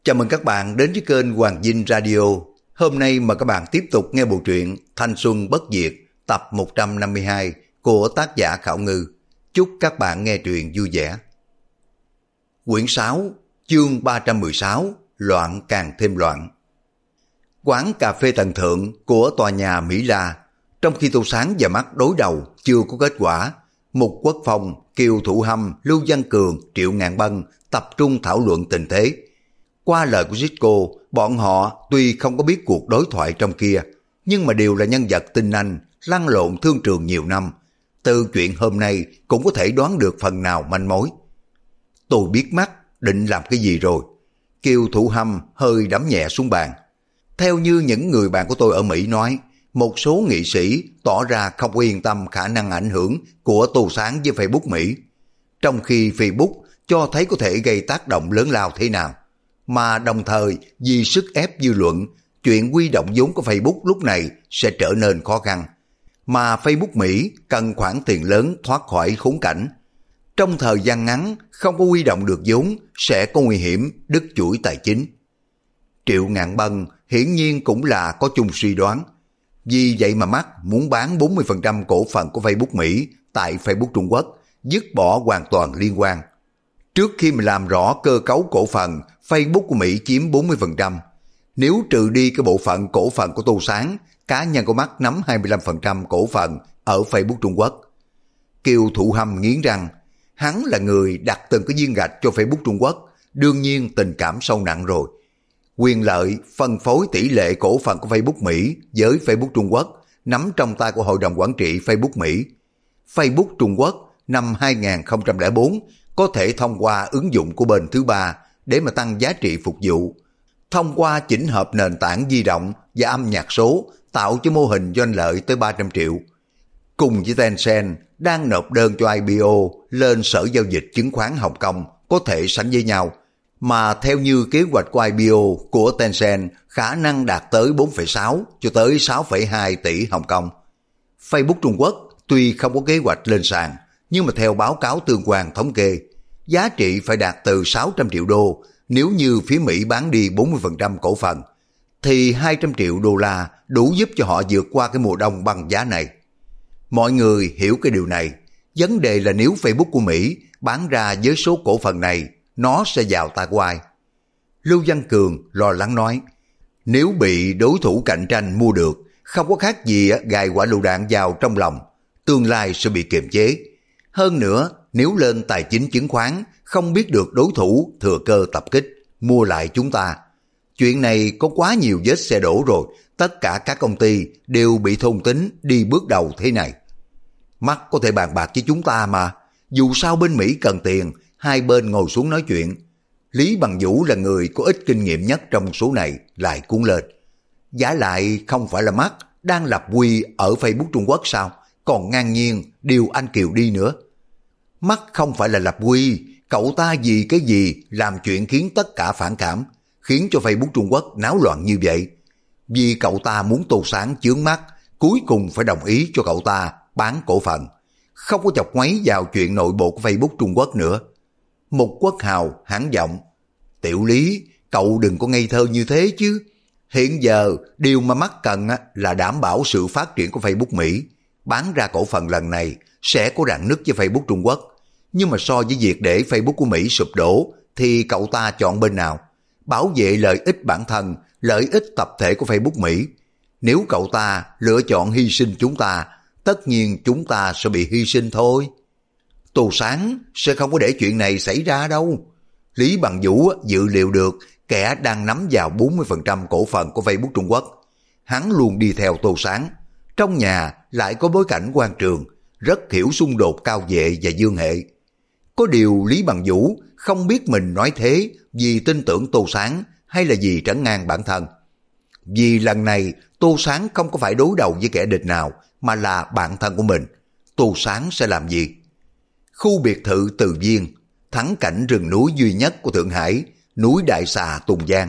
Chào mừng các bạn đến với kênh Hoàng Dinh Radio. Hôm nay mời các bạn tiếp tục nghe bộ truyện Thanh Xuân Bất Diệt tập 152 của tác giả Khảo Ngư. Chúc các bạn nghe truyện vui vẻ. Quyển 6, chương 316, Loạn càng thêm loạn. Quán cà phê tầng thượng của tòa nhà Mỹ La. Trong khi Tô Sáng và Mắt đối đầu chưa có kết quả, Mục Quốc Phong, Kiều Thụ Hâm, Lưu Văn Cường, Triệu Ngạn Bân tập trung thảo luận tình thế. Qua lời của Zitco, bọn họ tuy không có biết cuộc đối thoại trong kia, nhưng mà đều là nhân vật tinh anh, lăn lộn thương trường nhiều năm. Từ chuyện hôm nay cũng có thể đoán được phần nào manh mối. Tôi biết Mắt định làm cái gì rồi. Kiều Thụ Hâm hơi đấm nhẹ xuống bàn. Theo như những người bạn của tôi ở Mỹ nói, một số nghị sĩ tỏ ra không yên tâm khả năng ảnh hưởng của Tô Sáng với Facebook Mỹ, trong khi Facebook cho thấy có thể gây tác động lớn lao thế nào. Mà đồng thời vì sức ép dư luận, chuyện huy động vốn của Facebook lúc này sẽ trở nên khó khăn. Mà Facebook Mỹ cần khoản tiền lớn thoát khỏi khốn cảnh. Trong thời gian ngắn không có huy động được vốn sẽ có nguy hiểm đứt chuỗi tài chính. Triệu Ngạn Bân hiển nhiên cũng là có chung suy đoán. Vì vậy mà Mắt muốn bán 40% cổ phần của Facebook Mỹ tại Facebook Trung Quốc, dứt bỏ hoàn toàn liên quan. Trước khi mà làm rõ cơ cấu cổ phần, Facebook của Mỹ chiếm 40%. Nếu trừ đi cái bộ phận cổ phần của Tô Sáng, cá nhân của Mắt nắm 25% cổ phần ở Facebook Trung Quốc. Kiều Thụ Hâm nghiến răng, hắn là người đặt từng cái viên gạch cho Facebook Trung Quốc, đương nhiên tình cảm sâu nặng rồi. Quyền lợi phân phối tỷ lệ cổ phần của Facebook Mỹ với Facebook Trung Quốc nắm trong tay của Hội đồng Quản trị Facebook Mỹ. Facebook Trung Quốc năm 2004 có thể thông qua ứng dụng của bên thứ ba để mà tăng giá trị phục vụ. Thông qua chỉnh hợp nền tảng di động và âm nhạc số tạo cho mô hình doanh lợi tới 300 triệu. Cùng với Tencent đang nộp đơn cho IPO lên Sở Giao dịch Chứng khoán Hồng Kông có thể sánh với nhau. Mà theo như kế hoạch của IPO của Tencent khả năng đạt tới 4,6 cho tới 6,2 tỷ Hồng Kông. Facebook Trung Quốc tuy không có kế hoạch lên sàn, nhưng mà theo báo cáo tương quan thống kê, giá trị phải đạt từ 600 triệu đô nếu như phía Mỹ bán đi 40% cổ phần, thì 200 triệu đô la đủ giúp cho họ vượt qua cái mùa đông bằng giá này. Mọi người hiểu cái điều này, vấn đề là nếu Facebook của Mỹ bán ra với số cổ phần này, nó sẽ vào tay của ai? Lưu Văn Cường lo lắng nói, nếu bị đối thủ cạnh tranh mua được, không có khác gì gài quả lựu đạn vào trong lòng, tương lai sẽ bị kiềm chế. Hơn nữa, nếu lên tài chính chứng khoán, không biết được đối thủ thừa cơ tập kích, mua lại chúng ta. Chuyện này có quá nhiều vết xe đổ rồi, tất cả các công ty đều bị thôn tính đi bước đầu thế này. Mắt có thể bàn bạc với chúng ta mà, dù sao bên Mỹ cần tiền, hai bên ngồi xuống nói chuyện. Lý Bằng Vũ là người có ít kinh nghiệm nhất trong số này lại cuốn lên. Giả lại không phải là Mắt đang lập quy ở Facebook Trung Quốc sao, còn ngang nhiên điều anh Kiều đi nữa. Mắt không phải là lập quy, cậu ta vì cái gì làm chuyện khiến tất cả phản cảm, khiến cho Facebook Trung Quốc náo loạn như vậy. Vì cậu ta muốn Tô Sáng chướng mắt, cuối cùng phải đồng ý cho cậu ta bán cổ phần, không có chọc ngoáy vào chuyện nội bộ của Facebook Trung Quốc nữa. Mục Quốc Hào hãng giọng, Tiểu Lý, cậu đừng có ngây thơ như thế chứ. Hiện giờ điều mà Mắt cần là đảm bảo sự phát triển của Facebook Mỹ. Bán ra cổ phần lần này sẽ có rạn nứt với Facebook Trung Quốc. Nhưng mà so với việc để Facebook của Mỹ sụp đổ thì cậu ta chọn bên nào? Bảo vệ lợi ích bản thân, lợi ích tập thể của Facebook Mỹ. Nếu cậu ta lựa chọn hy sinh chúng ta, tất nhiên chúng ta sẽ bị hy sinh thôi. Tô Sáng sẽ không có để chuyện này xảy ra đâu. Lý Bằng Vũ dự liệu được kẻ đang nắm vào 40% cổ phần của Facebook Trung Quốc. Hắn luôn đi theo Tô Sáng. Trong nhà lại có bối cảnh quan trường, rất hiểu xung đột cao vệ và dương hệ. Có điều Lý Bằng Vũ không biết mình nói thế vì tin tưởng Tô Sáng hay là vì trấn ngang bản thân. Vì lần này Tô Sáng không có phải đối đầu với kẻ địch nào mà là bạn thân của mình. Tô Sáng sẽ làm gì? Khu biệt thự Từ Viên, thắng cảnh rừng núi duy nhất của Thượng Hải, núi Đại Xà Tùng Giang.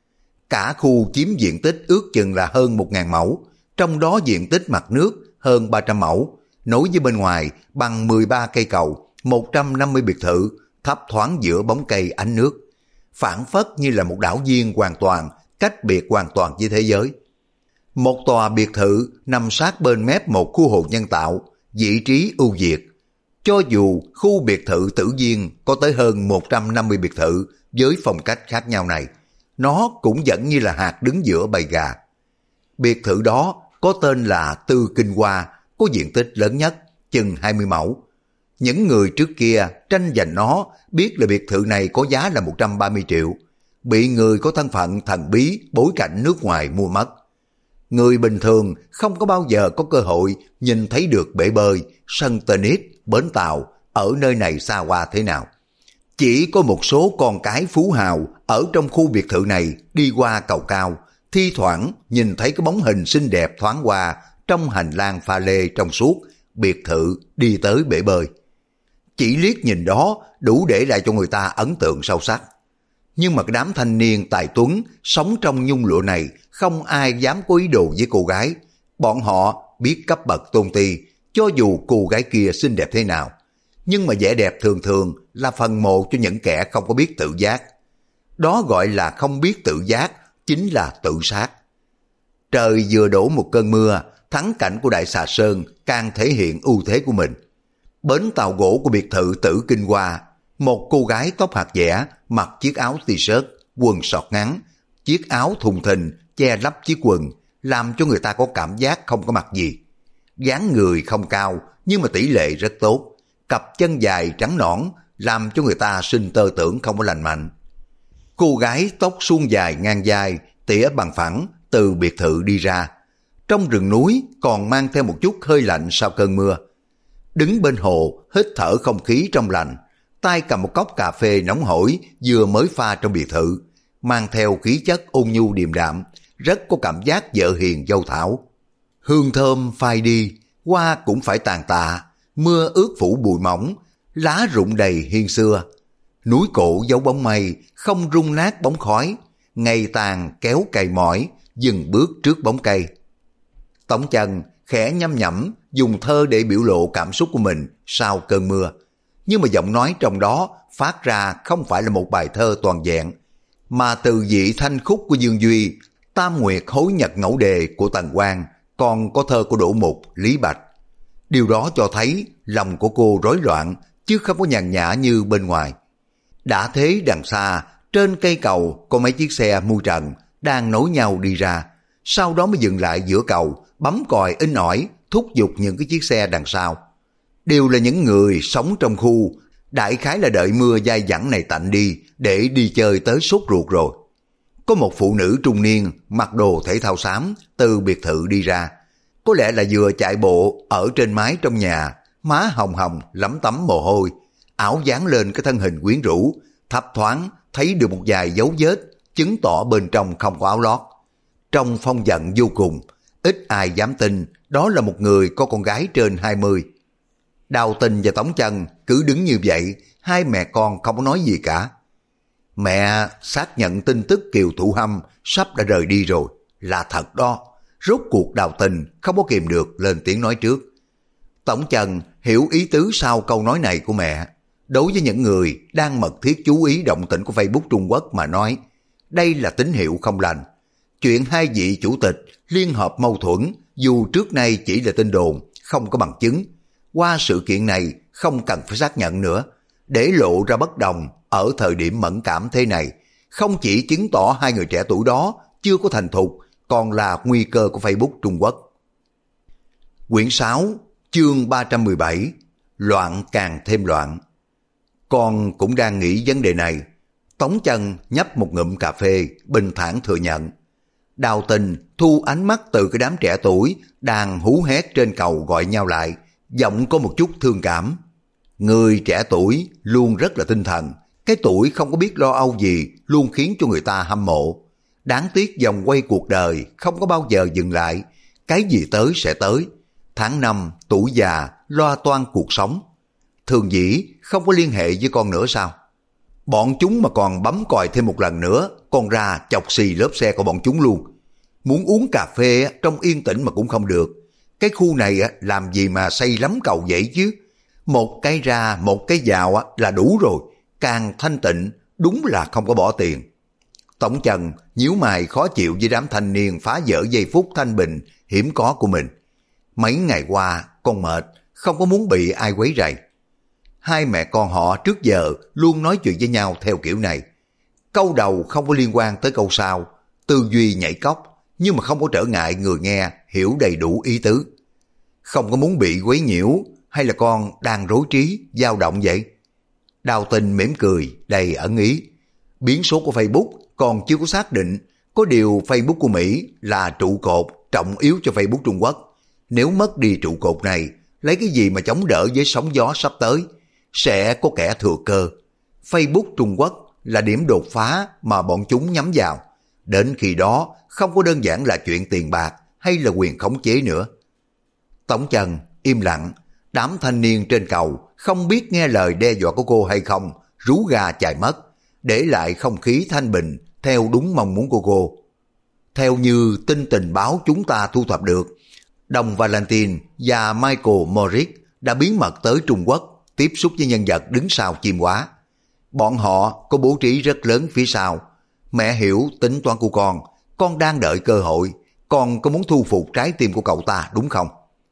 Cả khu chiếm diện tích ước chừng là hơn 1.000 mẫu, trong đó diện tích mặt nước hơn 300 mẫu, nối với bên ngoài bằng 13 cây cầu, 150 biệt thự, thấp thoáng giữa bóng cây ánh nước. phảng phất như là một đảo viên hoàn toàn, cách biệt hoàn toàn với thế giới. Một tòa biệt thự nằm sát bên mép một khu hồ nhân tạo, vị trí ưu việt. Cho dù khu biệt thự Tử Viên có tới hơn 150 biệt thự với phong cách khác nhau này, nó cũng vẫn như là hạt đứng giữa bầy gà. Biệt thự đó có tên là Tư Kinh Hoa, có diện tích lớn nhất, chừng 20 mẫu. Những người trước kia tranh giành nó biết là biệt thự này có giá là 130 triệu, bị người có thân phận thần bí bối cảnh nước ngoài mua mất. Người bình thường không có bao giờ có cơ hội nhìn thấy được bể bơi, sân tennis, bến tàu ở nơi này xa hoa thế nào. Chỉ có một số con cái phú hào ở trong khu biệt thự này đi qua cầu cao, thi thoảng nhìn thấy cái bóng hình xinh đẹp thoáng qua trong hành lang pha lê trong suốt biệt thự đi tới bể bơi. Chỉ liếc nhìn đó đủ để lại cho người ta ấn tượng sâu sắc. Nhưng mà cái đám thanh niên tài tuấn sống trong nhung lụa này không ai dám có ý đồ với cô gái. Bọn họ biết cấp bậc tôn ti, cho dù cô gái kia xinh đẹp thế nào. Nhưng mà vẻ đẹp thường thường là phần mộ cho những kẻ không có biết tự giác. Đó gọi là không biết tự giác, chính là tự sát. Trời vừa đổ một cơn mưa, thắng cảnh của Đại Xà Sơn càng thể hiện ưu thế của mình. Bến tàu gỗ của biệt thự Tử Kinh Hoa, một cô gái tóc hạt dẻ mặc chiếc áo t-shirt, quần sọt ngắn, chiếc áo thùng thình che lấp chiếc quần, làm cho người ta có cảm giác không có mặc gì. Dáng người không cao nhưng mà tỷ lệ rất tốt, cặp chân dài trắng nõn làm cho người ta sinh tơ tưởng không có lành mạnh. Cô gái tóc suông dài ngang vai, tỉa bằng phẳng từ biệt thự đi ra. Trong rừng núi còn mang theo một chút hơi lạnh sau cơn mưa. Đứng bên hồ hít thở không khí trong lành, tay cầm một cốc cà phê nóng hổi vừa mới pha trong biệt thự, mang theo khí chất ôn nhu điềm đạm, rất có cảm giác vợ hiền dâu thảo. Hương thơm phai đi, hoa cũng phải tàn tạ, mưa ướt phủ bụi mỏng, lá rụng đầy hiên xưa. Núi cổ giấu bóng mây, không rung nát bóng khói, ngày tàn kéo cày mỏi, dừng bước trước bóng cây. Tống Chân khẽ nhăm nhẩm dùng thơ để biểu lộ cảm xúc của mình sau cơn mưa. Nhưng mà giọng nói trong đó phát ra không phải là một bài thơ toàn vẹn, mà từ vị thanh khúc của Dương Duy, Tam Nguyệt hối nhật ngẫu đề của Tần Quang, còn có thơ của Đỗ Mục, Lý Bạch. Điều đó cho thấy lòng của cô rối loạn, chứ không có nhàn nhã như bên ngoài. Đã thế đằng xa, trên cây cầu có mấy chiếc xe mui trần đang nối nhau đi ra, sau đó mới dừng lại giữa cầu, bấm còi inh ỏi, thúc giục những cái chiếc xe đằng sau. Đều là những người sống trong khu, đại khái là đợi mưa dai dẳng này tạnh đi để đi chơi tới sốt ruột rồi. Có một phụ nữ trung niên mặc đồ thể thao xám từ biệt thự đi ra, có lẽ là vừa chạy bộ ở trên mái trong nhà, má hồng hồng lấm tấm mồ hôi, áo dán lên cái thân hình quyến rũ, thấp thoáng thấy được một vài dấu vết chứng tỏ bên trong không có áo lót. Trong phong giận vô cùng, ít ai dám tin đó là một người có con gái trên 20. Đào Tình và Tống Chân cứ đứng như vậy, hai mẹ con không có nói gì cả. Mẹ xác nhận tin tức Kiều Thủ Hâm sắp đã rời đi rồi, là thật đó. Rốt cuộc Đào Tình không có kìm được lên tiếng nói trước. Tống Chân hiểu ý tứ sau câu nói này của mẹ. Đối với những người đang mật thiết chú ý động tĩnh của Facebook Trung Quốc mà nói, đây là tín hiệu không lành. Chuyện hai vị chủ tịch liên hợp mâu thuẫn dù trước nay chỉ là tin đồn, không có bằng chứng. Qua sự kiện này không cần phải xác nhận nữa. Để lộ ra bất đồng ở thời điểm mẫn cảm thế này, không chỉ chứng tỏ hai người trẻ tuổi đó chưa có thành thục, còn là nguy cơ của Facebook Trung Quốc. Quyển 6, chương 317, loạn càng thêm loạn. Con cũng đang nghĩ vấn đề này. Tống Chân nhấp một ngụm cà phê, bình thản thừa nhận. Đào Tình thu ánh mắt từ cái đám trẻ tuổi đang hú hét trên cầu gọi nhau lại, giọng có một chút thương cảm. Người trẻ tuổi luôn rất là tinh thần, cái tuổi không có biết lo âu gì luôn khiến cho người ta hâm mộ. Đáng tiếc vòng quay cuộc đời không có bao giờ dừng lại, cái gì tới sẽ tới. Tháng 5 tuổi già lo toan cuộc sống. Thường dĩ không có liên hệ với con nữa sao? Bọn chúng mà còn bấm còi thêm một lần nữa, con ra chọc xì lớp xe của bọn chúng luôn. Muốn uống cà phê trong yên tĩnh mà cũng không được. Cái khu này làm gì mà xây lắm cầu vậy chứ? Một cái ra một cái vào là đủ rồi, càng thanh tịnh đúng là không có bỏ tiền. Tổng Trần nhíu mày khó chịu với đám thanh niên phá vỡ giây phút thanh bình hiếm có của mình. Mấy ngày qua con mệt, không có muốn bị ai quấy rầy. Hai mẹ con họ trước giờ luôn nói chuyện với nhau theo kiểu này. Câu đầu không có liên quan tới câu sau, tư duy nhảy cóc, nhưng mà không có trở ngại người nghe hiểu đầy đủ ý tứ. Không có muốn bị quấy nhiễu, hay là con đang rối trí, dao động vậy? Đào Tình mỉm cười, đầy ẩn ý. Biến số của Facebook còn chưa có xác định, có điều Facebook của Mỹ là trụ cột trọng yếu cho Facebook Trung Quốc. Nếu mất đi trụ cột này, lấy cái gì mà chống đỡ với sóng gió sắp tới? Sẽ có kẻ thừa cơ. Facebook Trung Quốc là điểm đột phá mà bọn chúng nhắm vào. Đến khi đó, không có đơn giản là chuyện tiền bạc hay là quyền khống chế nữa. Tổng Trần im lặng, đám thanh niên trên cầu không biết nghe lời đe dọa của cô hay không, rú gà chạy mất, để lại không khí thanh bình theo đúng mong muốn của cô. Theo như tin tình báo chúng ta thu thập được, Đồng Valentine và Michael Morris đã bí mật tới Trung Quốc tiếp xúc với nhân vật đứng sau chim hóa. Bọn họ có bố trí rất lớn phía sau. Mẹ hiểu tính toán của con đang đợi cơ hội, con có muốn thu phục trái tim của cậu ta đúng không?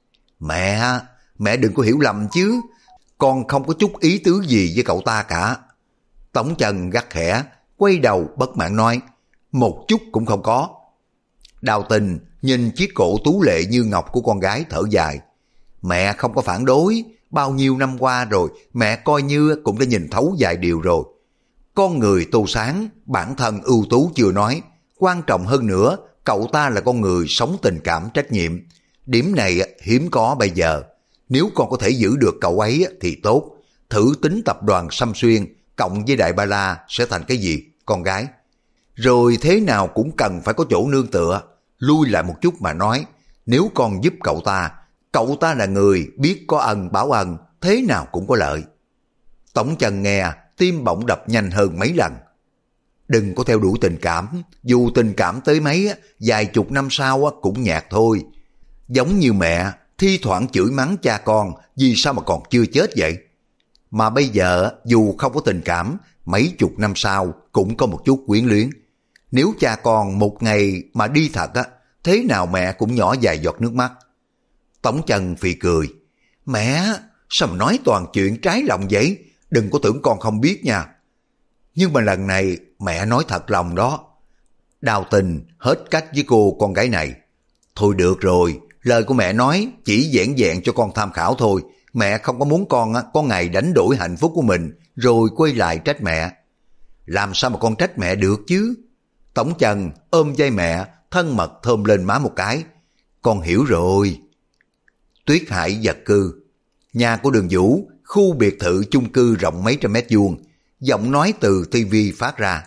Mẹ đừng có hiểu lầm chứ, con không có chút ý tứ gì với cậu ta cả. Tổng Trần gắt khẽ, quay đầu bất mãn nói, một chút cũng không có. Đào Tình nhìn chiếc cổ tú lệ như ngọc của con gái thở dài. Mẹ không có phản đối, bao nhiêu năm qua rồi, mẹ coi như cũng đã nhìn thấu vài điều rồi. Con người Tô Sáng, bản thân ưu tú chưa nói, quan trọng hơn nữa, cậu ta là con người sống tình cảm trách nhiệm. Điểm này hiếm có bây giờ. Nếu con có thể giữ được cậu ấy thì tốt. Thử tính tập đoàn Sâm Xuyên cộng với Đại Ba La sẽ thành cái gì, con gái? Rồi thế nào cũng cần phải có chỗ nương tựa. Lui lại một chút mà nói, nếu con giúp cậu ta là người biết có ân báo ân, thế nào cũng có lợi. Tổng Trần nghe, tim bỗng đập nhanh hơn mấy lần. Đừng có theo đuổi tình cảm, dù tình cảm tới mấy, vài chục năm sau cũng nhạt thôi. Giống như mẹ, thi thoảng chửi mắng cha con, vì sao mà còn chưa chết vậy? Mà bây giờ, dù không có tình cảm, mấy chục năm sau cũng có một chút quyến luyến. Nếu cha con một ngày mà đi thật thế nào mẹ cũng nhỏ vài giọt nước mắt. Tổng Trần phì cười. Mẹ, sao mà nói toàn chuyện trái lòng vậy? Đừng có tưởng con không biết nha. Nhưng mà lần này mẹ nói thật lòng đó. Đào Tình hết cách với cô con gái này. Thôi được rồi, lời của mẹ nói chỉ vẻn vẹn cho con tham khảo thôi. Mẹ không có muốn con có ngày đánh đổi hạnh phúc của mình rồi quay lại trách mẹ. Làm sao mà con trách mẹ được chứ? Tổng Trần ôm vai mẹ, thân mật thơm lên má một cái. Con hiểu rồi. Tuyết Hải Vật Cư. Nhà của Đường Vũ, khu biệt thự chung cư rộng mấy trăm mét vuông. Giọng nói từ tivi phát ra.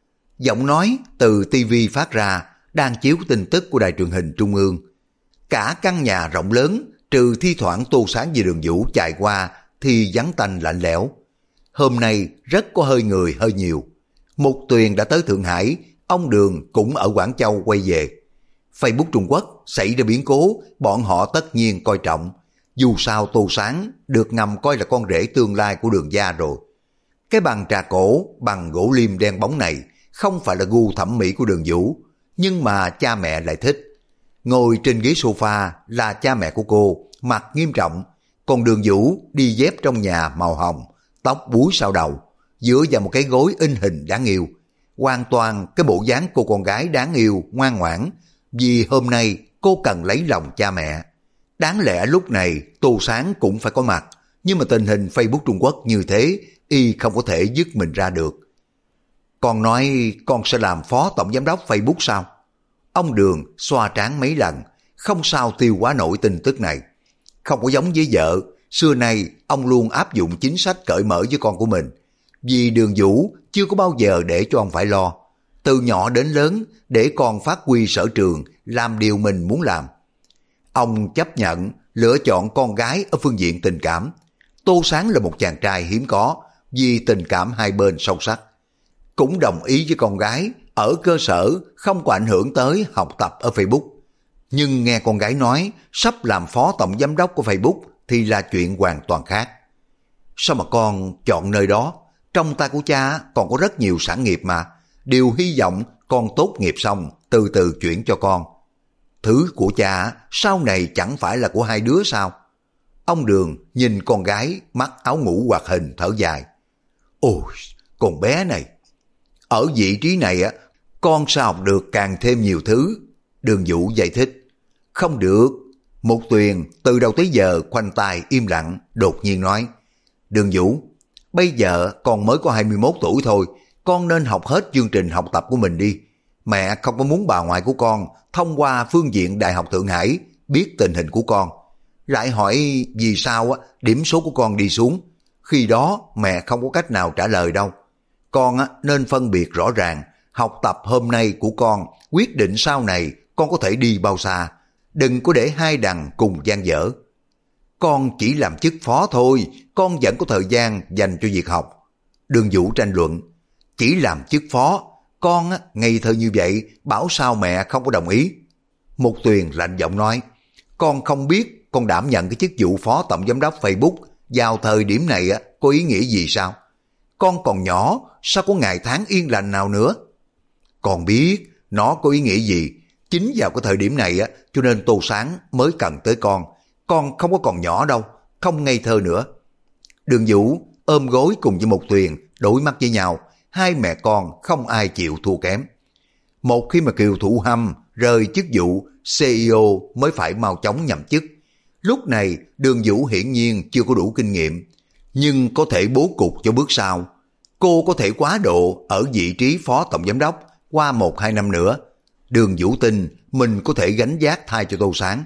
Đang chiếu tin tức của đài truyền hình Trung ương. Cả căn nhà rộng lớn, trừ thi thoảng Tô Sáng và Đường Vũ chạy qua thì vắng tanh lạnh lẽo. Hôm nay rất có hơi người hơi nhiều. Mục Tuyền đã tới Thượng Hải, ông Đường cũng ở Quảng Châu quay về. Facebook Trung Quốc xảy ra biến cố, bọn họ tất nhiên coi trọng. Dù sao Tô Sáng được ngầm coi là con rể tương lai của Đường gia rồi. Cái bàn trà cổ bằng gỗ liêm đen bóng này không phải là gu thẩm mỹ của Đường Vũ, nhưng mà cha mẹ lại thích. Ngồi trên ghế sofa là cha mẹ của cô, mặt nghiêm trọng, còn Đường Vũ đi dép trong nhà màu hồng, tóc búi sau đầu, dựa vào một cái gối in hình đáng yêu. Hoàn toàn cái bộ dáng cô con gái đáng yêu, ngoan ngoãn, vì hôm nay cô cần lấy lòng cha mẹ. Đáng lẽ lúc này Tô Sáng cũng phải có mặt, nhưng mà tình hình Facebook Trung Quốc như thế, y không có thể dứt mình ra được. Con nói con sẽ làm phó tổng giám đốc Facebook sao? Ông Đường xoa trán mấy lần, không sao tiêu hóa nổi tin tức này. Không có giống với vợ, xưa nay ông luôn áp dụng chính sách cởi mở với con của mình. Vì Đường Vũ chưa có bao giờ để cho ông phải lo. Từ nhỏ đến lớn để con phát huy sở trường, làm điều mình muốn làm. Ông chấp nhận lựa chọn con gái ở phương diện tình cảm. Tô Sáng là một chàng trai hiếm có, vì tình cảm hai bên sâu sắc. Cũng đồng ý với con gái ở cơ sở không có ảnh hưởng tới học tập ở Facebook. Nhưng nghe con gái nói sắp làm phó tổng giám đốc của Facebook thì là chuyện hoàn toàn khác. Sao mà con chọn nơi đó? trong tay của cha còn có rất nhiều sản nghiệp mà, đều hy vọng con tốt nghiệp xong từ từ chuyển cho con. Thứ của cha sau này chẳng phải là của hai đứa sao? Ông Đường nhìn con gái mắt áo ngủ hoạt hình thở dài. Ôi, con bé này, ở vị trí này con sao học được càng thêm nhiều thứ. Đường Vũ giải thích. Không được. Mục Tuyền từ đầu tới giờ khoanh tay im lặng, đột nhiên nói. Đường Vũ, bây giờ con mới có 21 tuổi thôi, con nên học hết chương trình học tập của mình đi. Mẹ không có muốn bà ngoại của con thông qua phương diện Đại học Thượng Hải biết tình hình của con. Lại hỏi vì sao điểm số của con đi xuống. Khi đó mẹ không có cách nào trả lời đâu. Con nên phân biệt rõ ràng, học tập hôm nay của con quyết định sau này con có thể đi bao xa. Đừng có để hai đằng cùng gian dở. Con chỉ làm chức phó thôi, con vẫn có thời gian dành cho việc học. Đường Vũ tranh luận. Chỉ làm chức phó, con ngây thơ như vậy, bảo sao mẹ không có đồng ý. Mục Tuyền lạnh giọng nói. Con không biết con đảm nhận cái chức vụ phó tổng giám đốc Facebook vào thời điểm này có ý nghĩa gì sao? Con còn nhỏ, sao có ngày tháng yên lành nào nữa? Con biết nó có ý nghĩa gì. Chính vào cái thời điểm này cho nên Tô Sáng mới cần tới con. Con không có còn nhỏ đâu, không ngây thơ nữa. Đường Vũ ôm gối cùng với Mục Tuyền đối mắt với nhau. Hai mẹ con không ai chịu thua kém. Một khi mà Kiều Thủ Hâm rời chức vụ CEO mới phải mau chóng nhậm chức. Lúc này Đường Vũ hiển nhiên chưa có đủ kinh nghiệm, nhưng có thể bố cục cho bước sau. Cô có thể quá độ ở vị trí phó tổng giám đốc qua 1-2 năm nữa. Đường Vũ tin mình có thể gánh vác thay cho Tô Sáng.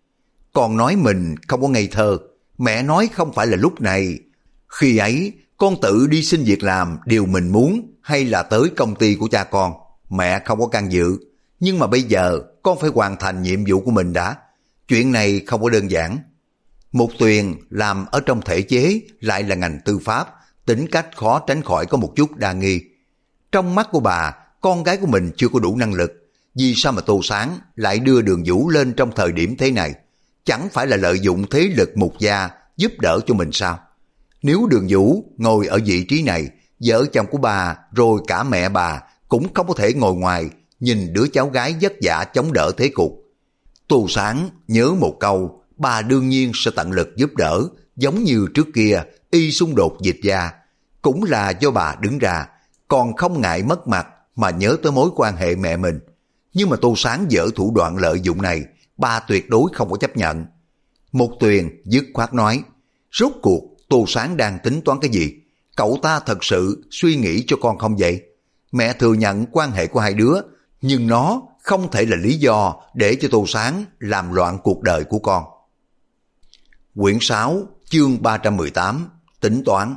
Còn nói mình không có ngây thơ, mẹ nói không phải là lúc này. Khi ấy con tự đi xin việc làm điều mình muốn hay là tới công ty của cha con, mẹ không có can dự. Nhưng mà bây giờ con phải hoàn thành nhiệm vụ của mình đã. Chuyện này không có đơn giản. Mục Tuyền làm ở trong thể chế lại là ngành tư pháp, tính cách khó tránh khỏi có một chút đa nghi. Trong mắt của bà, con gái của mình chưa có đủ năng lực. Vì sao mà Tô Sáng lại đưa Đường Vũ lên trong thời điểm thế này? Chẳng phải là lợi dụng thế lực Mục gia giúp đỡ cho mình sao? Nếu Đường Vũ ngồi ở vị trí này, vợ chồng của bà rồi cả mẹ bà cũng không có thể ngồi ngoài nhìn đứa cháu gái vất vả chống đỡ thế cục. Tô Sáng nhớ một câu, bà đương nhiên sẽ tận lực giúp đỡ, giống như trước kia y xung đột dịch gia. Cũng là do bà đứng ra, còn không ngại mất mặt mà nhớ tới mối quan hệ mẹ mình. Nhưng mà Tô Sáng dở thủ đoạn lợi dụng này, bà tuyệt đối không có chấp nhận. Mục Tuyền dứt khoát nói, rốt cuộc Tô Sáng đang tính toán cái gì? Cậu ta thật sự suy nghĩ cho con không vậy? Mẹ thừa nhận quan hệ của hai đứa, nhưng nó không thể là lý do để cho Tô Sáng làm loạn cuộc đời của con. Quyển 6, chương 318, tính toán.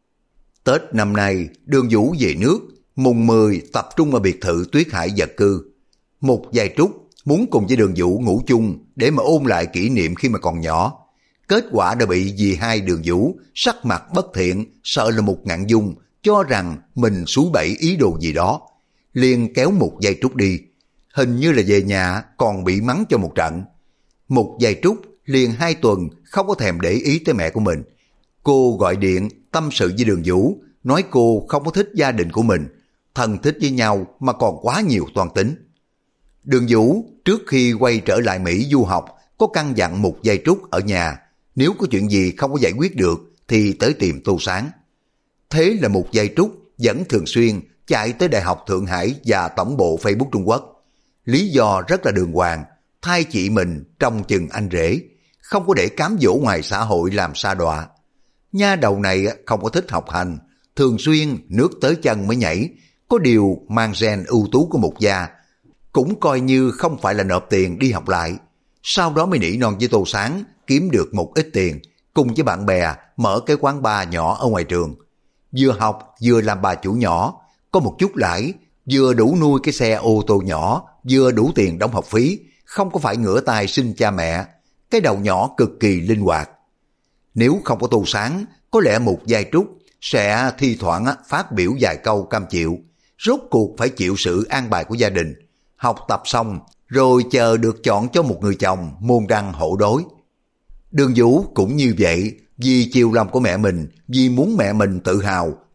Tết năm nay, Đường Vũ về nước, mùng 10 tập trung ở biệt thự Tuyết Hải vật cư. Một vài Trúc muốn cùng với Đường Vũ ngủ chung để mà ôn lại kỷ niệm khi mà còn nhỏ. Kết quả đã bị dì hai Đường Vũ sắc mặt bất thiện, sợ là một Ngạn Dung cho rằng mình xúi bẫy ý đồ gì đó, liền kéo một vài Trúc đi. Hình như là về nhà còn bị mắng cho một trận. Một vài Trúc liền 2 tuần không có thèm để ý tới mẹ của mình. Cô gọi điện tâm sự với Đường Vũ, nói cô không có thích gia đình của mình, thân thích với nhau mà còn quá nhiều toan tính. Đường Vũ trước khi quay trở lại Mỹ du học có căn dặn một vài Trúc ở nhà, nếu có chuyện gì không có giải quyết được thì tới tìm Tô Sáng. Thế là một vài Trúc vẫn thường xuyên chạy tới Đại học Thượng Hải và tổng bộ Facebook Trung Quốc. Lý do rất là đường hoàng, thay chị mình trông chừng anh rể, không có để cám dỗ ngoài xã hội làm sa đọa. Nha đầu này không có thích học hành, thường xuyên nước tới chân mới nhảy, có điều mang gen ưu tú của Mục gia, cũng coi như không phải là nộp tiền đi học lại. Sau đó mới nỉ non với Tô Sáng kiếm được một ít tiền, cùng với bạn bè mở cái quán bar nhỏ ở ngoài trường. Vừa học vừa làm bà chủ nhỏ, có một chút lãi, vừa đủ nuôi cái xe ô tô nhỏ, vừa đủ tiền đóng học phí, không có phải ngửa tay xin cha mẹ. Cái đầu nhỏ cực kỳ linh hoạt. Nếu không có Tô Sáng, có lẽ một vài Trúc sẽ thi thoảng phát biểu vài câu cam chịu, rốt cuộc phải chịu sự an bài của gia đình. Học tập xong rồi chờ được chọn cho một người chồng môn đăng hộ đối. Đường Vũ cũng như vậy, vì chiều lòng của mẹ mình, vì muốn mẹ mình tự hào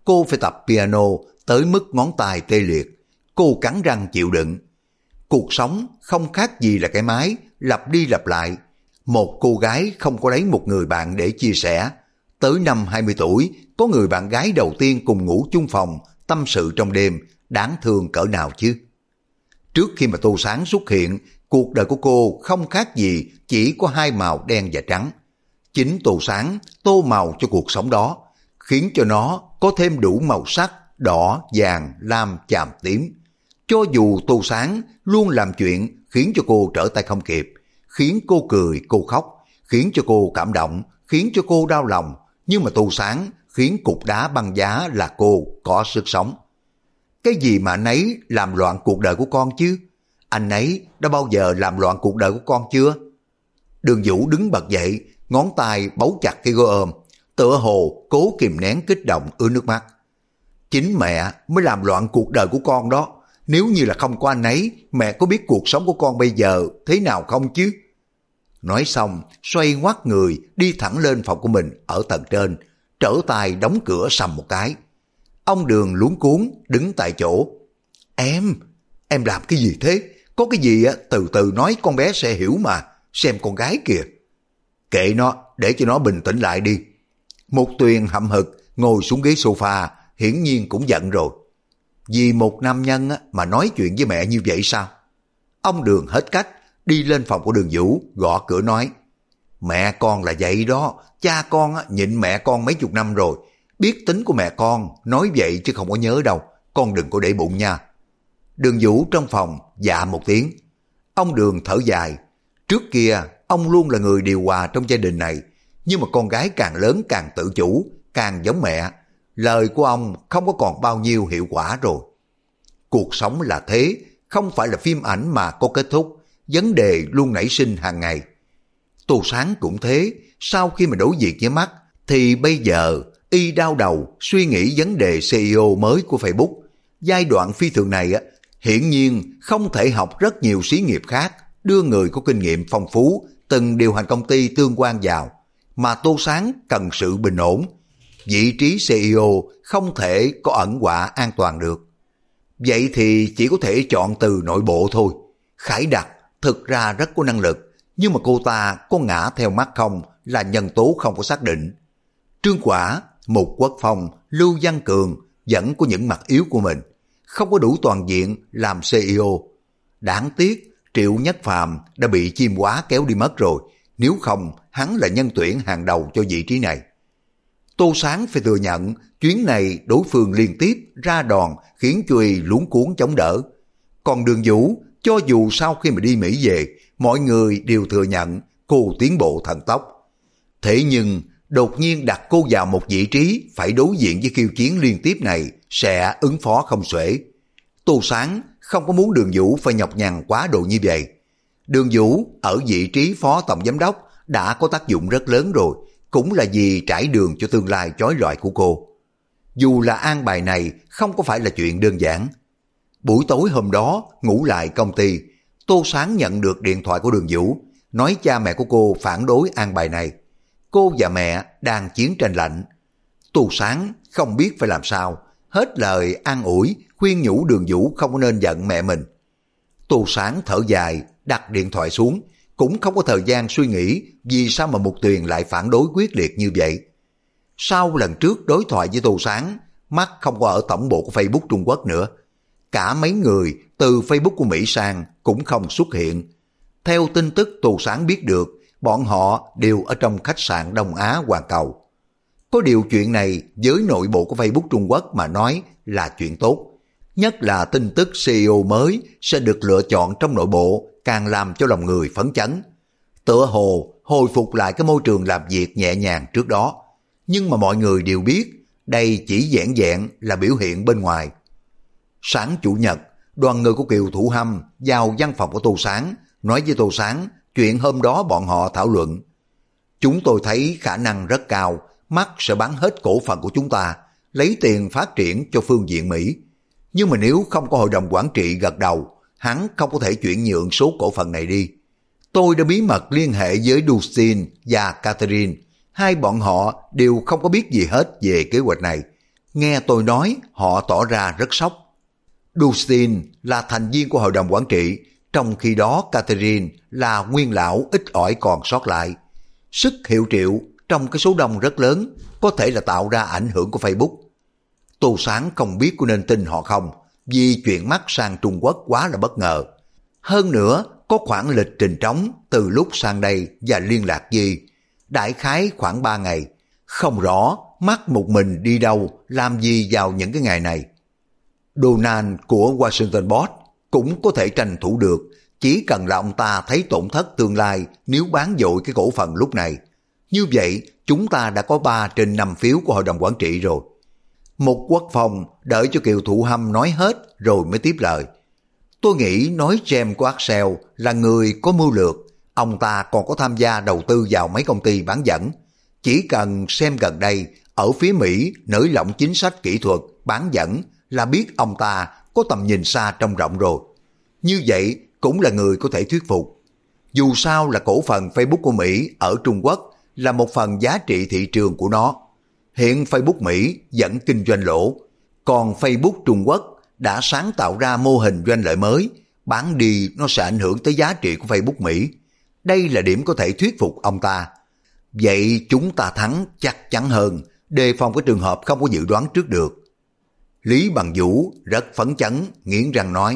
cô phải tập piano tới mức ngón tay tê liệt. Cô cắn răng chịu đựng. Cuộc sống không khác gì là cái máy, lặp đi lặp lại. Một cô gái không có lấy một người bạn để chia sẻ. Tới năm 20 tuổi, có người bạn gái đầu tiên cùng ngủ chung phòng, tâm sự trong đêm, đáng thương cỡ nào chứ. Trước khi mà Tô Sáng xuất hiện, cuộc đời của cô không khác gì chỉ có hai màu đen và trắng. Chính Tô Sáng tô màu cho cuộc sống đó, khiến cho nó có thêm đủ màu sắc đỏ, vàng, lam, chàm tím. Cho dù Tô Sáng luôn làm chuyện khiến cho cô trở tay không kịp, khiến cô cười, cô khóc, khiến cho cô cảm động, khiến cho cô đau lòng, nhưng mà Tô Sáng khiến cục đá băng giá là cô có sức sống. Cái gì mà anh ấy làm loạn cuộc đời của con chứ? Anh ấy đã bao giờ làm loạn cuộc đời của con chưa? Đường Vũ đứng bật dậy, ngón tay bấu chặt cái gối ôm, tựa hồ cố kìm nén kích động ứa nước mắt. Chính mẹ mới làm loạn cuộc đời của con đó. Nếu như là không có anh ấy, mẹ có biết cuộc sống của con bây giờ thế nào không chứ? Nói xong, xoay ngoắt người đi thẳng lên phòng của mình ở tầng trên, trở tay đóng cửa sầm một cái. Ông Đường luống cuống đứng tại chỗ. Em làm cái gì thế? Có cái gì từ từ nói, con bé sẽ hiểu mà. Xem con gái kìa. Kệ nó, để cho nó bình tĩnh lại đi. Một Tuyền hậm hực ngồi xuống ghế sofa, hiển nhiên cũng giận rồi. Vì một nam nhân mà nói chuyện với mẹ như vậy sao? Ông Đường hết cách, đi lên phòng của Đường Vũ, gõ cửa nói. Mẹ con là vậy đó, cha con nhịn mẹ con mấy chục năm rồi. Biết tính của mẹ con, nói vậy chứ không có nhớ đâu, con đừng có để bụng nha. Đường Vũ trong phòng dạ một tiếng. Ông Đường thở dài. Trước kia, ông luôn là người điều hòa trong gia đình này, nhưng mà con gái càng lớn càng tự chủ, càng giống mẹ. Lời của ông không có còn bao nhiêu hiệu quả rồi. Cuộc sống là thế, không phải là phim ảnh mà có kết thúc, vấn đề luôn nảy sinh hàng ngày. Tô Sáng cũng thế, sau khi mà đối diện với mắt, thì bây giờ y đau đầu suy nghĩ vấn đề CEO mới của Facebook. Giai đoạn phi thường này hiển nhiên không thể học rất nhiều xí nghiệp khác, đưa người có kinh nghiệm phong phú, từng điều hành công ty tương quan vào, mà Tô Sáng cần sự bình ổn. Vị trí CEO không thể có ẩn quả an toàn được. Vậy thì chỉ có thể chọn từ nội bộ thôi. Khải Đặc thực ra rất có năng lực, nhưng mà cô ta có ngã theo mắt không là nhân tố không có xác định. Trương Quả, Mục Quốc Phong, Lưu Văn Cường vẫn có những mặt yếu của mình, không có đủ toàn diện làm CEO. Đáng tiếc Triệu Nhất Phàm đã bị chim quá kéo đi mất rồi, nếu không hắn là nhân tuyển hàng đầu cho vị trí này. Tô Sáng phải thừa nhận chuyến này đối phương liên tiếp ra đòn khiến cho y luống cuống chống đỡ. Còn Đường Vũ, cho dù sau khi mà đi Mỹ về, mọi người đều thừa nhận cô tiến bộ thần tốc. Thế nhưng đột nhiên đặt cô vào một vị trí phải đối diện với khiêu chiến liên tiếp này sẽ ứng phó không xuể. Tô Sáng không có muốn Đường Vũ phải nhọc nhằn quá độ như vậy. Đường Vũ ở vị trí phó tổng giám đốc đã có tác dụng rất lớn rồi, cũng là vì trải đường cho tương lai chói lọi của cô. Dù là an bài này không có phải là chuyện đơn giản. Buổi tối hôm đó ngủ lại công ty, Tô Sáng nhận được điện thoại của Đường Vũ, nói cha mẹ của cô phản đối an bài này. Cô và mẹ đang chiến tranh lạnh. Tô Sáng không biết phải làm sao, hết lời an ủi, khuyên nhủ Đường Vũ không có nên giận mẹ mình. Tô Sáng thở dài, đặt điện thoại xuống, cũng không có thời gian suy nghĩ vì sao mà Mục Tuyền lại phản đối quyết liệt như vậy. Sau lần trước đối thoại với Tô Sáng, mắt không có ở tổng bộ của Facebook Trung Quốc nữa. Cả mấy người từ Facebook của Mỹ sang cũng không xuất hiện. Theo tin tức Tô Sáng biết được, bọn họ đều ở trong khách sạn Đông Á Hoàn Cầu. Có điều chuyện này với nội bộ của Facebook Trung Quốc mà nói là chuyện tốt. Nhất là tin tức CEO mới sẽ được lựa chọn trong nội bộ càng làm cho lòng người phấn chấn. Tựa hồ hồi phục lại cái môi trường làm việc nhẹ nhàng trước đó. Nhưng mà mọi người đều biết đây chỉ vẻn vẹn là biểu hiện bên ngoài. Sáng Chủ nhật, đoàn người của Kiều Thủ Hâm vào văn phòng của Tô Sáng, nói với Tô Sáng chuyện hôm đó bọn họ thảo luận. Chúng tôi thấy khả năng rất cao, mắt sẽ bán hết cổ phần của chúng ta, lấy tiền phát triển cho phương diện Mỹ. Nhưng mà nếu không có hội đồng quản trị gật đầu, hắn không có thể chuyển nhượng số cổ phần này đi. Tôi đã bí mật liên hệ với Dustin và Catherine, hai bọn họ đều không có biết gì hết về kế hoạch này. Nghe tôi nói, họ tỏ ra rất sốc. Dustin là thành viên của hội đồng quản trị, trong khi đó Catherine là nguyên lão ít ỏi còn sót lại. Sức hiệu triệu trong cái số đông rất lớn có thể là tạo ra ảnh hưởng của Facebook. Tô Sáng không biết có nên tin họ không, vì chuyện Mắt sang Trung Quốc quá là bất ngờ. Hơn nữa, có khoảng lịch trình trống từ lúc sang đây và liên lạc gì. Đại khái khoảng 3 ngày. Không rõ Mắt một mình đi đâu, làm gì vào những cái ngày này. Donald của Washington Post cũng có thể tranh thủ được, chỉ cần là ông ta thấy tổn thất tương lai nếu bán dội cái cổ phần lúc này. Như vậy, chúng ta đã có 3 trên 5 phiếu của hội đồng quản trị rồi. Một Quốc Phong đợi cho Kiều Thụ Hâm nói hết rồi mới tiếp lời. Tôi nghĩ nói James của Axel là người có mưu lược, ông ta còn có tham gia đầu tư vào mấy công ty bán dẫn. Chỉ cần xem gần đây, ở phía Mỹ nới lỏng chính sách kỹ thuật bán dẫn là biết ông ta có tầm nhìn xa trông rộng rồi. Như vậy cũng là người có thể thuyết phục. Dù sao là cổ phần Facebook của Mỹ ở Trung Quốc là một phần giá trị thị trường của nó. Hiện Facebook Mỹ vẫn kinh doanh lỗ, còn Facebook Trung Quốc đã sáng tạo ra mô hình doanh lợi mới, bán đi nó sẽ ảnh hưởng tới giá trị của Facebook Mỹ. Đây là điểm có thể thuyết phục ông ta. Vậy chúng ta thắng chắc chắn hơn, đề phòng cái trường hợp không có dự đoán trước được. Lý Bằng Vũ rất phấn chấn, nghiến răng nói,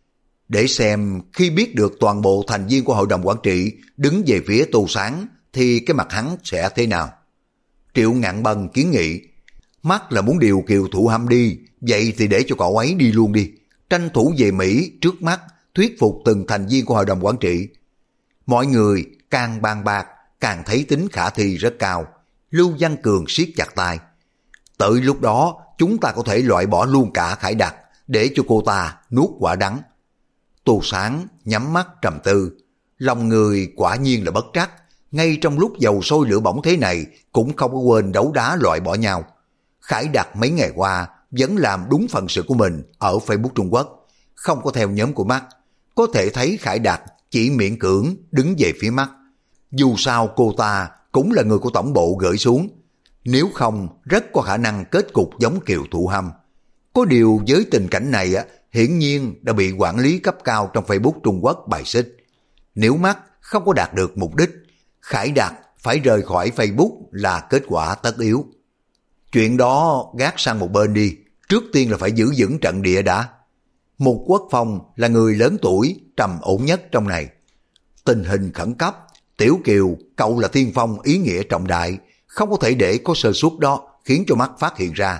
để xem khi biết được toàn bộ thành viên của hội đồng quản trị đứng về phía Tô Sáng thì cái mặt hắn sẽ thế nào. Triệu Ngạn Bân kiến nghị, Mắt là muốn điều Kiều Thụ Hâm đi, vậy thì để cho cậu ấy đi luôn đi, tranh thủ về Mỹ trước mắt, thuyết phục từng thành viên của hội đồng quản trị. Mọi người càng bàn bạc càng thấy tính khả thi rất cao. Lưu Văn Cường siết chặt tay. Tới lúc đó chúng ta có thể loại bỏ luôn cả Khải Đạt để cho cô ta nuốt quả đắng. Tô Sáng nhắm mắt trầm tư. Lòng người quả nhiên là bất trắc. Ngay trong lúc dầu sôi lửa bỏng thế này cũng không có quên đấu đá loại bỏ nhau. Khải Đạt mấy ngày qua vẫn làm đúng phận sự của mình ở Facebook Trung Quốc, không có theo nhóm của Mắt. Có thể thấy Khải Đạt chỉ miễn cưỡng đứng về phía Mắt. Dù sao cô ta cũng là người của tổng bộ gửi xuống. Nếu không rất có khả năng kết cục giống Kiều Thụ Hâm. Có điều với tình cảnh này hiển nhiên đã bị quản lý cấp cao trong Facebook Trung Quốc bài xích. Nếu Mắt không có đạt được mục đích, Khải Đạt phải rời khỏi Facebook là kết quả tất yếu. Chuyện đó gác sang một bên đi, trước tiên là phải giữ vững trận địa đã. Một Quốc Phong là người lớn tuổi, trầm ổn nhất trong này. Tình hình khẩn cấp, Tiểu Kiều, cậu là tiên phong ý nghĩa trọng đại, không có thể để có sơ suất đó khiến cho Mắt phát hiện ra.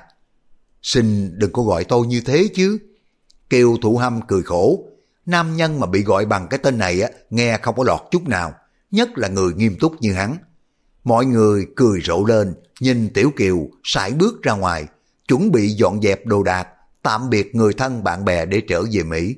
Xin đừng có gọi tôi như thế chứ. Kiều Thụ Hâm cười khổ, nam nhân mà bị gọi bằng cái tên này nghe không có lọt chút nào, nhất là người nghiêm túc như hắn. Mọi người cười rộ lên, nhìn Tiểu Kiều sải bước ra ngoài, chuẩn bị dọn dẹp đồ đạc, tạm biệt người thân bạn bè để trở về Mỹ.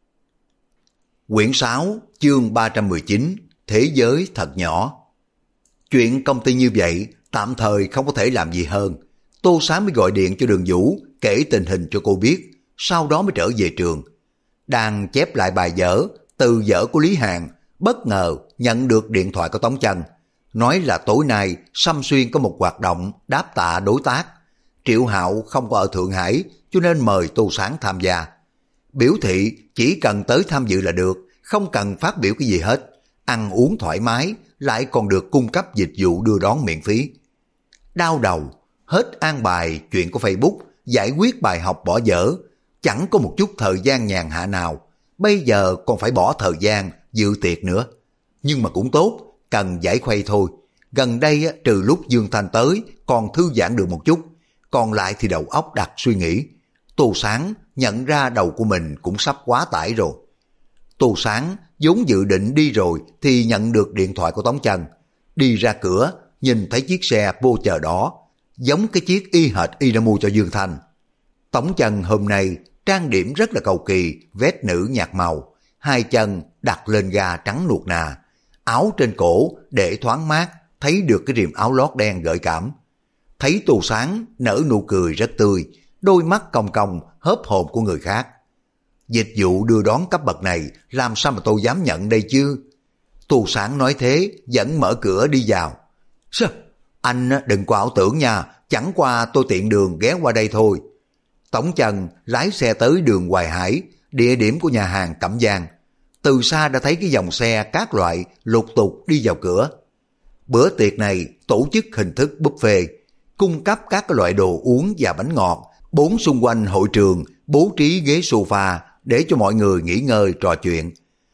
Quyển 6, chương 319, Thế giới thật nhỏ. Chuyện công ty như vậy, tạm thời không có thể làm gì hơn. Tô Sáng mới gọi điện cho Đường Vũ, kể tình hình cho cô biết, sau đó mới trở về trường. Đang chép lại bài vở, từ vở của Lý Hàn, bất ngờ nhận được điện thoại của Tống Chân. Nói là tối nay Sâm Xuyên có một hoạt động đáp tạ đối tác. Triệu Hạo không có ở Thượng Hải cho nên mời Tô Sáng tham gia. Biểu thị chỉ cần tới tham dự là được, không cần phát biểu cái gì hết. Ăn uống thoải mái, lại còn được cung cấp dịch vụ đưa đón miễn phí. Đau đầu, hết an bài chuyện của Facebook, giải quyết bài học bỏ dở. Chẳng có một chút thời gian nhàn hạ nào. Bây giờ còn phải bỏ thời gian dự tiệc nữa. Nhưng mà cũng tốt, cần giải khuây thôi. Gần đây trừ lúc Dương Thanh tới còn thư giãn được một chút, còn lại thì đầu óc đặt suy nghĩ. Tô Sáng nhận ra đầu của mình cũng sắp quá tải rồi. Tô Sáng vốn dự định đi rồi thì nhận được điện thoại của Tống Chân. Đi ra cửa nhìn thấy chiếc xe vô chờ đó, giống cái chiếc y hệt y đã mua cho Dương Thanh. Tống Chân hôm nay trang điểm rất là cầu kỳ, vest nữ nhạt màu, hai chân đặt lên ga trắng nuột nà, áo trên cổ để thoáng mát, thấy được cái rìm áo lót đen gợi cảm. Thấy Tô Sáng nở nụ cười rất tươi, đôi mắt cong cong hớp hồn của người khác. Dịch vụ đưa đón cấp bậc này làm sao mà tôi dám nhận đây chứ? Tô Sáng nói thế vẫn mở cửa đi vào. Sao? Anh đừng có ảo tưởng nha, chẳng qua tôi tiện đường ghé qua đây thôi. Tống Trần lái xe tới đường Hoài Hải, địa điểm của nhà hàng Cẩm Giang. Từ xa đã thấy cái dòng xe các loại lục tục đi vào cửa. Bữa tiệc này tổ chức hình thức buffet, cung cấp các loại đồ uống và bánh ngọt. Bốn xung quanh hội trường bố trí ghế sofa để cho mọi người nghỉ ngơi trò chuyện.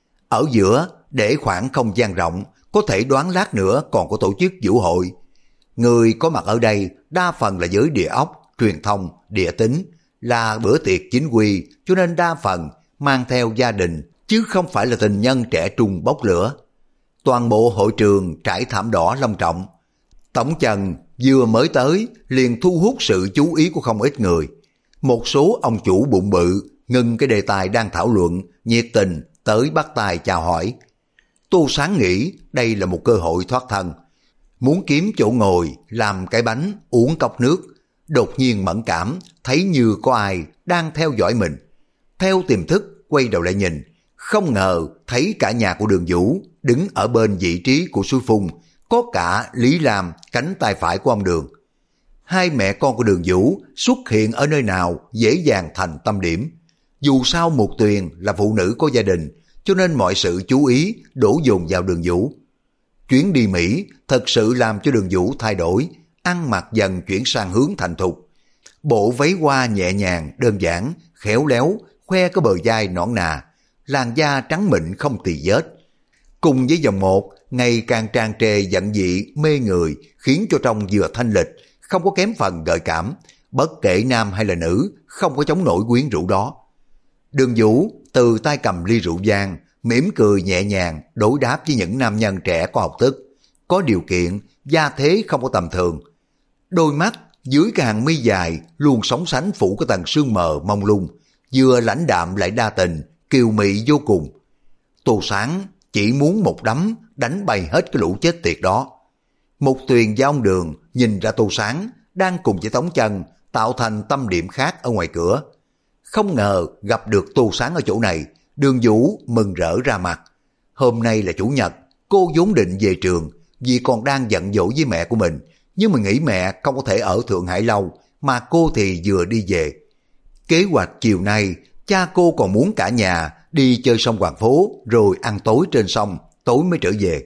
Ở giữa để khoảng không gian rộng, có thể đoán lát nữa còn có tổ chức vũ hội. Người có mặt ở đây đa phần là giới địa ốc, truyền thông, địa tính, là bữa tiệc chính quy, cho nên đa phần mang theo gia đình, chứ không phải là tình nhân trẻ trung bốc lửa. Toàn bộ hội trường trải thảm đỏ long trọng. Tống Trần vừa mới tới liền thu hút sự chú ý của không ít người. Một số ông chủ bụng bự ngừng cái đề tài đang thảo luận, nhiệt tình tới bắt tay chào hỏi. Tô Sáng nghĩ đây là một cơ hội thoát thân. Muốn kiếm chỗ ngồi, làm cái bánh, uống cốc nước, đột nhiên mẫn cảm, thấy như có ai đang theo dõi mình. Theo tiềm thức, quay đầu lại nhìn, không ngờ thấy cả nhà của Đường Vũ đứng ở bên vị trí của Suối Phun, có cả Lý Lam, cánh tay phải của ông Đường. Hai mẹ con của Đường Vũ xuất hiện ở nơi nào dễ dàng thành tâm điểm. Dù sao Mục Tuyền là phụ nữ có gia đình, cho nên mọi sự chú ý đổ dồn vào Đường Vũ. Chuyến đi Mỹ thật sự làm cho Đường Vũ thay đổi, ăn mặc dần chuyển sang hướng thành thục. Bộ váy hoa nhẹ nhàng, đơn giản, khéo léo, khoe cái bờ vai nõn nà, làn da trắng mịn không tì vết. Cùng với vòng một, ngày càng tràn trề giận dị, mê người, khiến cho trông vừa thanh lịch, không có kém phần gợi cảm. Bất kể nam hay là nữ, không có chống nổi quyến rũ đó. Đường Vũ từ tay cầm ly rượu vang, mỉm cười nhẹ nhàng đối đáp với những nam nhân trẻ có học thức, có điều kiện, gia thế không có tầm thường. Đôi mắt dưới cái hàng mi dài luôn sóng sánh phủ cái tầng sương mờ mông lung, vừa lãnh đạm lại đa tình, kiều mị vô cùng. Tô Sáng chỉ muốn một đấm đánh bay hết cái lũ chết tiệt đó. Mục Tuyền và ông Đường nhìn ra Tô Sáng đang cùng với Tống Trần tạo thành tâm điểm khác ở ngoài cửa. Không ngờ gặp được Tô Sáng ở chỗ này, Đường Vũ mừng rỡ ra mặt. Hôm nay là chủ nhật, cô vốn định về trường vì còn đang giận dỗi với mẹ của mình, nhưng mà nghĩ mẹ không có thể ở Thượng Hải lâu, mà cô thì vừa đi về. Kế hoạch chiều nay, cha cô còn muốn cả nhà đi chơi sông Hoàng Phố rồi ăn tối trên sông, tối mới trở về.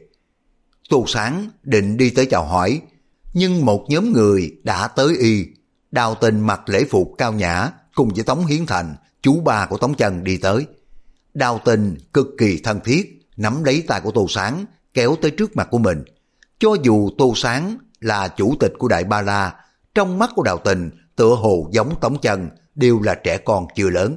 Tô Sáng định đi tới chào hỏi, nhưng một nhóm người đã tới y. Đào Tình mặc lễ phục cao nhã cùng với Tống Hiến Thành, chú ba của Tống Trần đi tới. Đào Tình cực kỳ thân thiết, nắm lấy tay của Tô Sáng, kéo tới trước mặt của mình. Cho dù Tô Sáng là chủ tịch của Đại Ba La, trong mắt của Đào Tình tựa hồ giống Tống Trần, đều là trẻ con chưa lớn.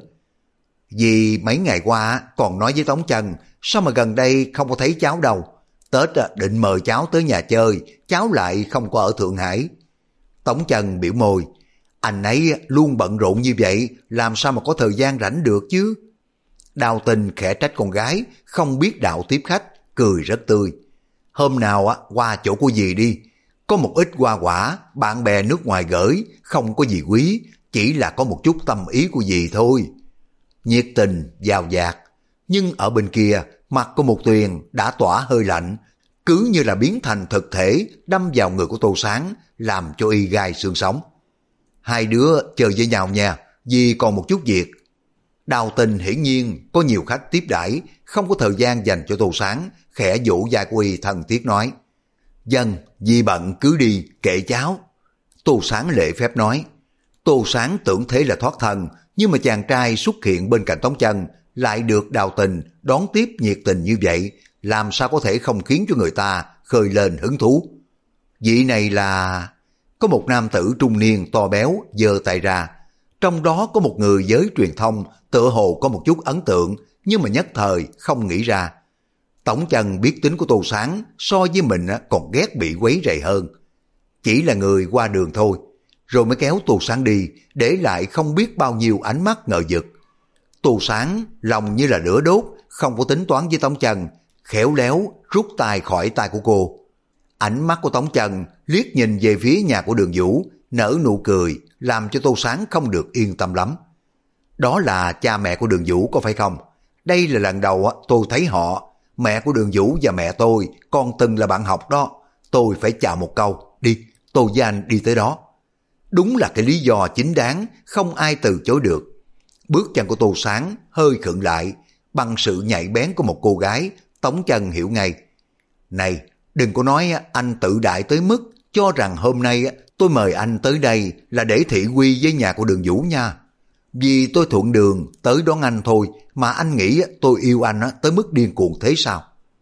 Vì mấy ngày qua còn nói với Tống Trần, sao mà gần đây không có thấy cháu đâu. Tết định mời cháu tới nhà chơi, cháu lại không có ở Thượng Hải. Tống Trần biểu môi, anh ấy luôn bận rộn như vậy, làm sao mà có thời gian rảnh được chứ. Đào Tình khẽ trách con gái, không biết đạo tiếp khách, cười rất tươi. Hôm nào qua chỗ của dì đi, có một ít hoa quả, bạn bè nước ngoài gửi, không có gì quý, chỉ là có một chút tâm ý của dì thôi. Nhiệt tình, giàu dạt, nhưng ở bên kia, mặt của Mục Tuyền đã tỏa hơi lạnh, cứ như là biến thành thực thể đâm vào người của Tô Sáng, làm cho y gai xương sống. Hai đứa chơi với nhau nha, vì còn một chút việc. Đào Tình hiển nhiên có nhiều khách tiếp đãi, không có thời gian dành cho Tô Sáng, khẽ vỗ vai của y thân thiết nói. Dân, vì bận cứ đi, kệ cháu. Tô Sáng lễ phép nói. Tô Sáng tưởng thế là thoát thân, nhưng mà chàng trai xuất hiện bên cạnh Tống Trần lại được Đào Tình đón tiếp nhiệt tình như vậy, làm sao có thể không khiến cho người ta khơi lên hứng thú. Vị này là... Có một nam tử trung niên to béo giơ tay ra, trong đó có một người giới truyền thông tựa hồ có một chút ấn tượng, nhưng mà nhất thời không nghĩ ra. Tống Trần biết tính của Tô Sáng, so với mình còn ghét bị quấy rầy hơn. Chỉ là người qua đường thôi, rồi mới kéo Tô Sáng đi, để lại không biết bao nhiêu ánh mắt ngờ vực. Tô Sáng lòng như là lửa đốt, không có tính toán với Tống Trần, khéo léo rút tay khỏi tay của cô. Ánh mắt của Tống Trần liếc nhìn về phía nhà của Đường Vũ, nở nụ cười, làm cho Tô Sáng không được yên tâm lắm. Đó là cha mẹ của Đường Vũ có phải không? Đây là lần đầu tôi thấy họ. Mẹ của Đường Vũ và mẹ tôi còn từng là bạn học đó. Tôi phải chào một câu. Đi, tôi với anh đi tới đó. Đúng là cái lý do chính đáng, không ai từ chối được. Bước chân của Tô Sáng hơi khựng lại, bằng sự nhạy bén của một cô gái, Tống Chân hiểu ngay. Này, đừng có nói anh tự đại tới mức cho rằng hôm nay tôi mời anh tới đây là để thị uy với nhà của Đường Vũ nha. Vì tôi thuận đường tới đón anh thôi mà anh nghĩ tôi yêu anh tới mức điên cuồng thế sao?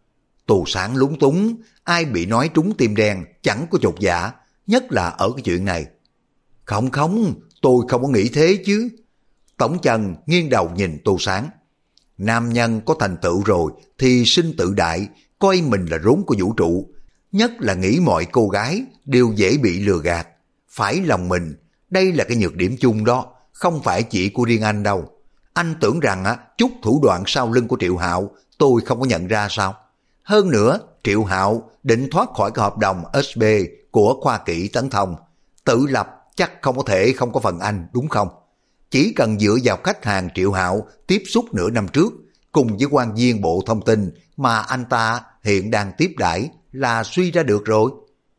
Tô Sáng lúng túng, ai bị nói trúng tim đen chẳng có chột dạ, nhất là ở cái chuyện này. Không, tôi không có nghĩ thế chứ. Tống Chân nghiêng đầu nhìn Tô Sáng. Nam nhân có thành tựu rồi thì sinh tự đại, coi mình là rốn của vũ trụ. Nhất là nghĩ mọi cô gái đều dễ bị lừa gạt. Phải lòng mình, đây là cái nhược điểm chung đó, không phải chỉ của riêng anh đâu. Anh tưởng rằng chút thủ đoạn sau lưng của Triệu Hạo tôi không có nhận ra sao? Hơn nữa, Triệu Hạo định thoát khỏi cái hợp đồng SB của Khoa Kỹ Tấn Thông. Tự lập chắc không có thể không có phần anh, đúng không? Chỉ cần dựa vào khách hàng Triệu Hạo tiếp xúc nửa năm trước, cùng với quan viên Bộ Thông tin mà anh ta hiện đang tiếp đãi là suy ra được rồi.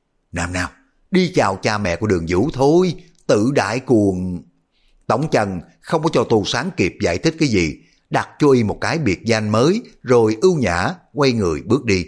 Nào, đi chào cha mẹ của Đường Vũ thôi, tự đại cuồng. Tống Chân không có cho Tô Sáng kịp giải thích cái gì, đặt cho y một cái biệt danh mới rồi ưu nhã quay người bước đi.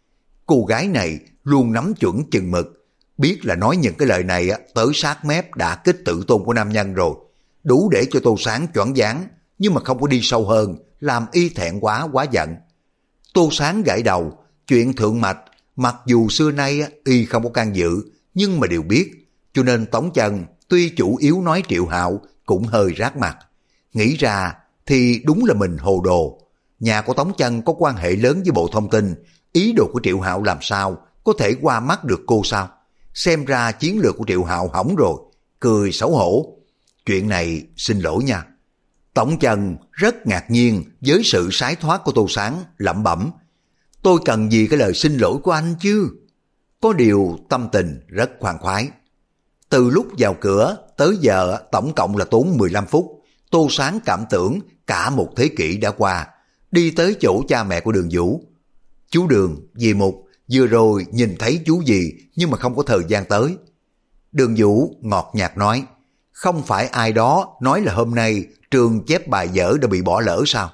Cô gái này luôn nắm chuẩn chừng mực, biết là nói những cái lời này tới sát mép đã kích tự tôn của nam nhân rồi, đủ để cho Tô Sáng choáng váng, nhưng mà không có đi sâu hơn, làm y thẹn quá giận. Tô Sáng gãi đầu, chuyện thượng mạch mặc dù xưa nay y không có can dự, nhưng mà đều biết, cho nên Tống Chân tuy chủ yếu nói Triệu Hạo cũng hơi rát mặt. Nghĩ ra thì đúng là mình hồ đồ. Nhà của Tống Chân có quan hệ lớn với Bộ Thông tin, ý đồ của Triệu Hạo làm sao có thể qua mắt được cô sao? Xem ra chiến lược của Triệu Hạo hỏng rồi, cười xấu hổ. Chuyện này xin lỗi nha. Tống Chân rất ngạc nhiên với sự sái thoát của Tô Sáng, lẩm bẩm. Tôi cần gì cái lời xin lỗi của anh chứ? Có điều tâm tình rất khoan khoái. Từ lúc vào cửa tới giờ tổng cộng là tốn 15 phút. Tô Sáng cảm tưởng cả một thế kỷ đã qua. Đi tới chỗ cha mẹ của Đường Vũ. Chú Đường, dì Mục, vừa rồi nhìn thấy chú gì nhưng mà không có thời gian tới. Đường Vũ ngọt nhạt nói, không phải ai đó nói là hôm nay trường chép bài dở đã bị bỏ lỡ sao?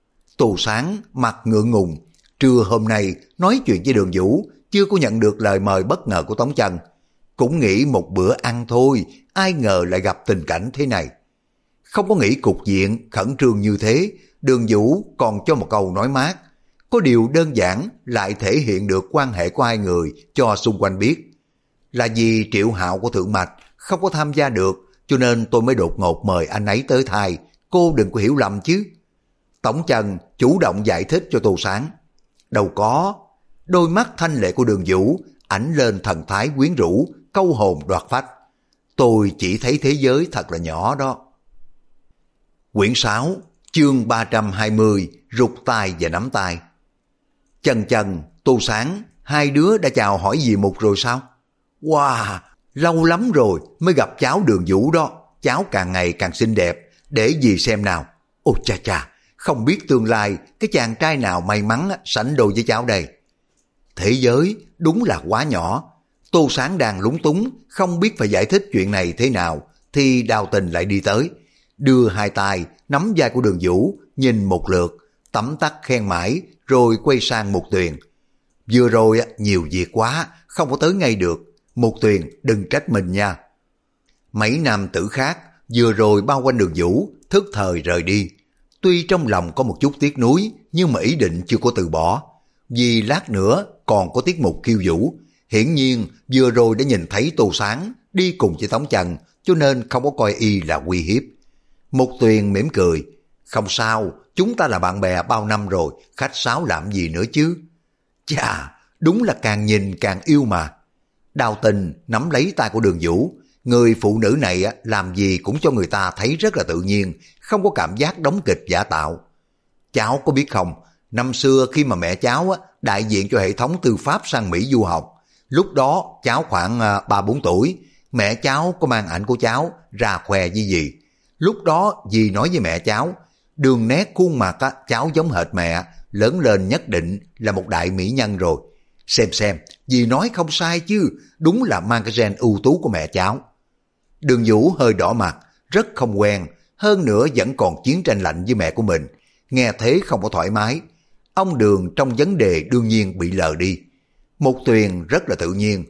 Tô Sáng mặt ngượng ngùng, trưa hôm nay nói chuyện với Đường Vũ chưa có nhận được lời mời bất ngờ của Tống Chân. Cũng nghĩ một bữa ăn thôi, ai ngờ lại gặp tình cảnh thế này. Không có nghĩ cục diện khẩn trương như thế, Đường Vũ còn cho một câu nói mát. Có điều đơn giản lại thể hiện được quan hệ của hai người cho xung quanh biết. Là vì Triệu Hạo của Thượng Mạch không có tham gia được, cho nên tôi mới đột ngột mời anh ấy tới thai, cô đừng có hiểu lầm chứ. Tống Chân chủ động giải thích cho Tô Sáng. Đâu có, đôi mắt thanh lệ của Đường Vũ ảnh lên thần thái quyến rũ, câu hồn đoạt phách. Tôi chỉ thấy thế giới thật là nhỏ đó. Quyển 6, chương 320, rụt tay và nắm tay. Chân, Tô Sáng, hai đứa đã chào hỏi dì Mục rồi sao? Wow, lâu lắm rồi mới gặp cháu Đường Vũ đó, cháu càng ngày càng xinh đẹp, để dì xem nào. Ôi cha, không biết tương lai cái chàng trai nào may mắn sánh đôi với cháu đây. Thế giới đúng là quá nhỏ. Tô Sáng đang lúng túng, không biết phải giải thích chuyện này thế nào, thì Đào Tình lại đi tới, đưa hai tay nắm vai của Đường Vũ, nhìn một lượt, tấm tắc khen mãi, rồi quay sang Mục Tuyền. Vừa rồi nhiều việc quá, không có tới ngay được, Mục Tuyền đừng trách mình nha. Mấy nam tử khác vừa rồi bao quanh Đường Vũ, thức thời rời đi. Tuy trong lòng có một chút tiếc nuối, nhưng mà ý định chưa có từ bỏ. Vì lát nữa còn có tiết mục khiêu vũ. Hiển nhiên vừa rồi đã nhìn thấy Tô Sáng đi cùng với Tống Chân, cho nên không có coi y là uy hiếp. Mục Tuyền mỉm cười. Không sao, chúng ta là bạn bè bao năm rồi, khách sáo làm gì nữa chứ. Chà, đúng là càng nhìn càng yêu mà. Đào Tình nắm lấy tay của Đường Vũ. Người phụ nữ này làm gì cũng cho người ta thấy rất là tự nhiên, không có cảm giác đóng kịch giả tạo. Cháu có biết không, năm xưa khi mà mẹ cháu đại diện cho hệ thống tư pháp sang Mỹ du học, lúc đó cháu khoảng 3-4 tuổi, mẹ cháu có mang ảnh của cháu ra khoe với dì. Lúc đó dì nói với mẹ cháu, đường nét khuôn mặt cháu giống hệt mẹ, lớn lên nhất định là một đại mỹ nhân rồi. Xem, dì nói không sai chứ, đúng là mang cái gen ưu tú của mẹ cháu. Đường Vũ hơi đỏ mặt, rất không quen, hơn nữa vẫn còn chiến tranh lạnh với mẹ của mình. Nghe thế không có thoải mái. Ông Đường trong vấn đề đương nhiên bị lờ đi. Mục Tuyền rất là tự nhiên.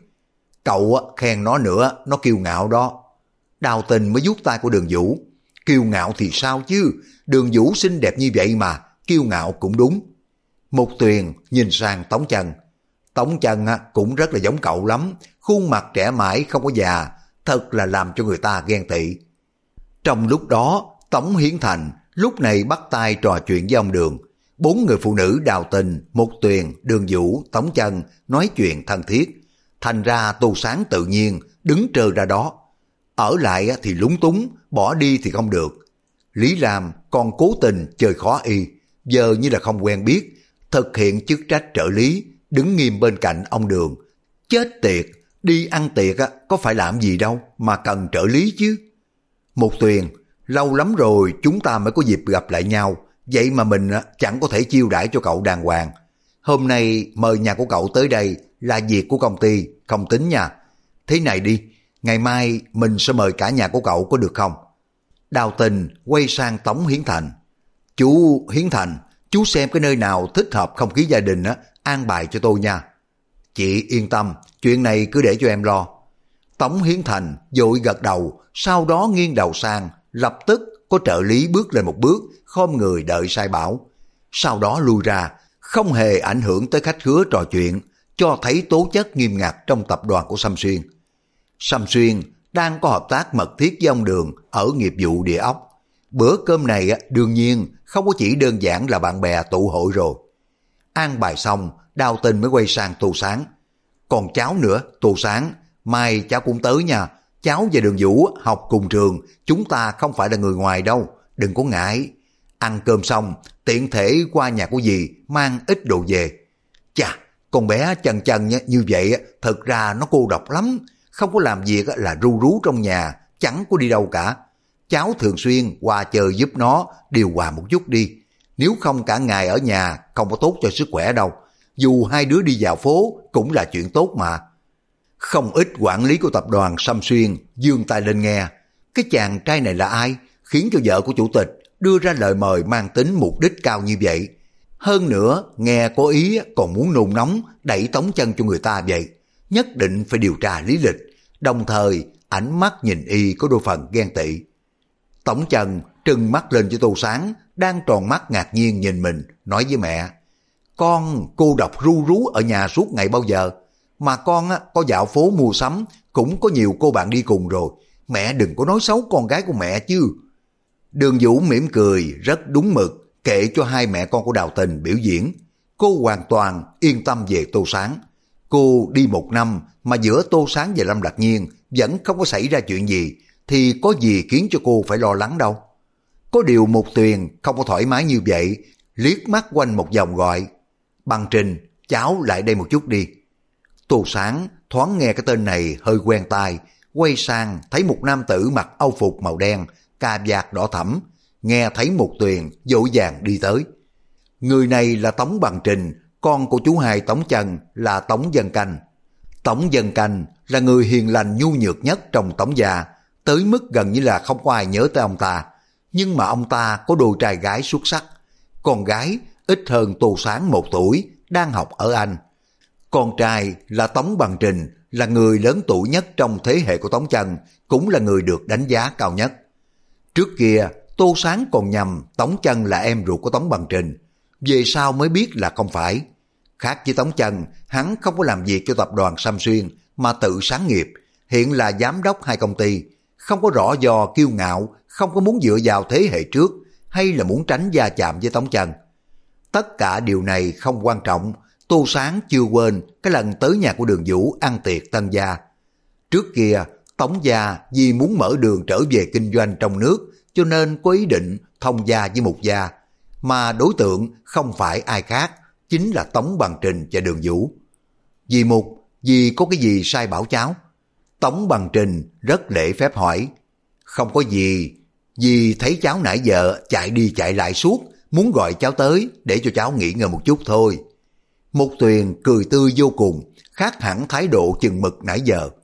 Cậu khen nó nữa, nó kiêu ngạo đó. Đào Tình mới vuốt tay của Đường Vũ. Kiêu ngạo thì sao chứ, Đường Vũ xinh đẹp như vậy mà, kiêu ngạo cũng đúng. Mục Tuyền nhìn sang Tống Chân. Tống Chân cũng rất là giống cậu lắm, khuôn mặt trẻ mãi không có già, thật là làm cho người ta ghen tị. Trong lúc đó, Tống Hiến Thành lúc này bắt tay trò chuyện với ông Đường. 4 người phụ nữ Đào Tình, Mục Tuyền, Đường Vũ, Tống Chân nói chuyện thân thiết. Thành ra Tô Sáng tự nhiên đứng trơ ra đó. Ở lại thì lúng túng, bỏ đi thì không được. Lý Lam còn cố tình chơi khó y, giờ như là không quen biết, thực hiện chức trách trợ lý, đứng nghiêm bên cạnh ông Đường. Chết tiệt, đi ăn tiệc có phải làm gì đâu mà cần trợ lý chứ. Mục Tuyền, lâu lắm rồi chúng ta mới có dịp gặp lại nhau, vậy mà mình chẳng có thể chiêu đãi cho cậu đàng hoàng. Hôm nay mời nhà của cậu tới đây là việc của công ty, không tính nha. Thế này đi, ngày mai mình sẽ mời cả nhà của cậu có được không? Đào Tình quay sang Tống Hiến Thành. Chú Hiến Thành, chú xem cái nơi nào thích hợp không khí gia đình an bài cho tôi nha. Chị yên tâm, chuyện này cứ để cho em lo. Tống Hiến Thành vội gật đầu, sau đó nghiêng đầu sang, lập tức có trợ lý bước lên một bước, khom người đợi sai bảo. Sau đó lui ra, không hề ảnh hưởng tới khách khứa trò chuyện, cho thấy tố chất nghiêm ngặt trong tập đoàn của Sâm Xuyên. Sâm Xuyên đang có hợp tác mật thiết với ông Đường ở nghiệp vụ địa ốc. Bữa cơm này đương nhiên không có chỉ đơn giản là bạn bè tụ hội rồi. An bài xong, Đào Tình mới quay sang Tô Sáng. Còn cháu nữa, Tô Sáng, mai cháu cũng tới nha. Cháu và Đường Vũ học cùng trường, chúng ta không phải là người ngoài đâu, đừng có ngại. Ăn cơm xong, tiện thể qua nhà của dì mang ít đồ về. Chà, con bé Chân Chân như vậy thật ra nó cô độc lắm, không có làm việc là ru rú trong nhà, chẳng có đi đâu cả. Cháu thường xuyên qua chơi giúp nó điều hòa một chút đi, nếu không cả ngày ở nhà không có tốt cho sức khỏe đâu. Dù hai đứa đi dạo phố cũng là chuyện tốt mà. Không ít quản lý của tập đoàn Sâm Xuyên giương tay lên nghe. Cái chàng trai này là ai khiến cho vợ của chủ tịch đưa ra lời mời mang tính mục đích cao như vậy? Hơn nữa nghe có ý còn muốn nôn nóng đẩy Tống Chân cho người ta vậy. Nhất định phải điều tra lý lịch. Đồng thời ánh mắt nhìn y có đôi phần ghen tị. Tống Chân trừng mắt lên cho Tô Sáng đang tròn mắt ngạc nhiên nhìn mình, nói với mẹ: Con cô độc ru rú ở nhà suốt ngày bao giờ, mà con có dạo phố mua sắm cũng có nhiều cô bạn đi cùng rồi, mẹ đừng có nói xấu con gái của mẹ chứ. Đường Vũ mỉm cười rất đúng mực, kệ cho hai mẹ con của Đào Tình biểu diễn. Cô hoàn toàn yên tâm về Tô Sáng. Cô đi 1 năm mà giữa Tô Sáng và Lâm Lạc Nhiên vẫn không có xảy ra chuyện gì, thì có gì khiến cho cô phải lo lắng đâu. Có điều Mục Tuyền không có thoải mái như vậy, liếc mắt quanh một vòng gọi: Bằng Trình, cháu lại đây một chút đi. Tô Sáng thoáng nghe cái tên này hơi quen tai, quay sang thấy một nam tử mặc âu phục màu đen, cà vạt đỏ thẫm, nghe thấy Mục Tuyền vội vàng đi tới. Người này là Tống Bằng Trình, con của chú hai Tống Chân là Tống Dân Canh. Tống Dân Canh là người hiền lành nhu nhược nhất trong Tống gia, tới mức gần như là không có ai nhớ tới ông ta. Nhưng mà ông ta có đôi trai gái xuất sắc. Con gái ít hơn Tô Sáng 1 tuổi, đang học ở Anh. Con trai là Tống Bằng Trình, là người lớn tuổi nhất trong thế hệ của Tống Chân, cũng là người được đánh giá cao nhất. Trước kia, Tô Sáng còn nhầm Tống Chân là em ruột của Tống Bằng Trình, về sau mới biết là không phải. Khác với Tống Chân, hắn không có làm việc cho tập đoàn Sâm Xuyên mà tự sáng nghiệp, hiện là giám đốc 2 công ty, không có rõ do kiêu ngạo, không có muốn dựa vào thế hệ trước, hay là muốn tránh va chạm với Tống Chân. Tất cả điều này không quan trọng, Tô Sáng chưa quên cái lần tới nhà của Đường Vũ ăn tiệc tân gia. Trước kia, Tống gia vì muốn mở đường trở về kinh doanh trong nước, cho nên có ý định thông gia với Mục gia, mà đối tượng không phải ai khác, chính là Tống Bằng Trình và Đường Vũ. Dì Mục, dì có cái gì sai bảo cháu? Tống Bằng Trình rất lễ phép hỏi. Không có gì, dì thấy cháu nãy giờ chạy đi chạy lại suốt, muốn gọi cháu tới để cho cháu nghỉ ngơi một chút thôi. Mục Tuyền cười tươi vô cùng, khác hẳn thái độ chừng mực nãy giờ.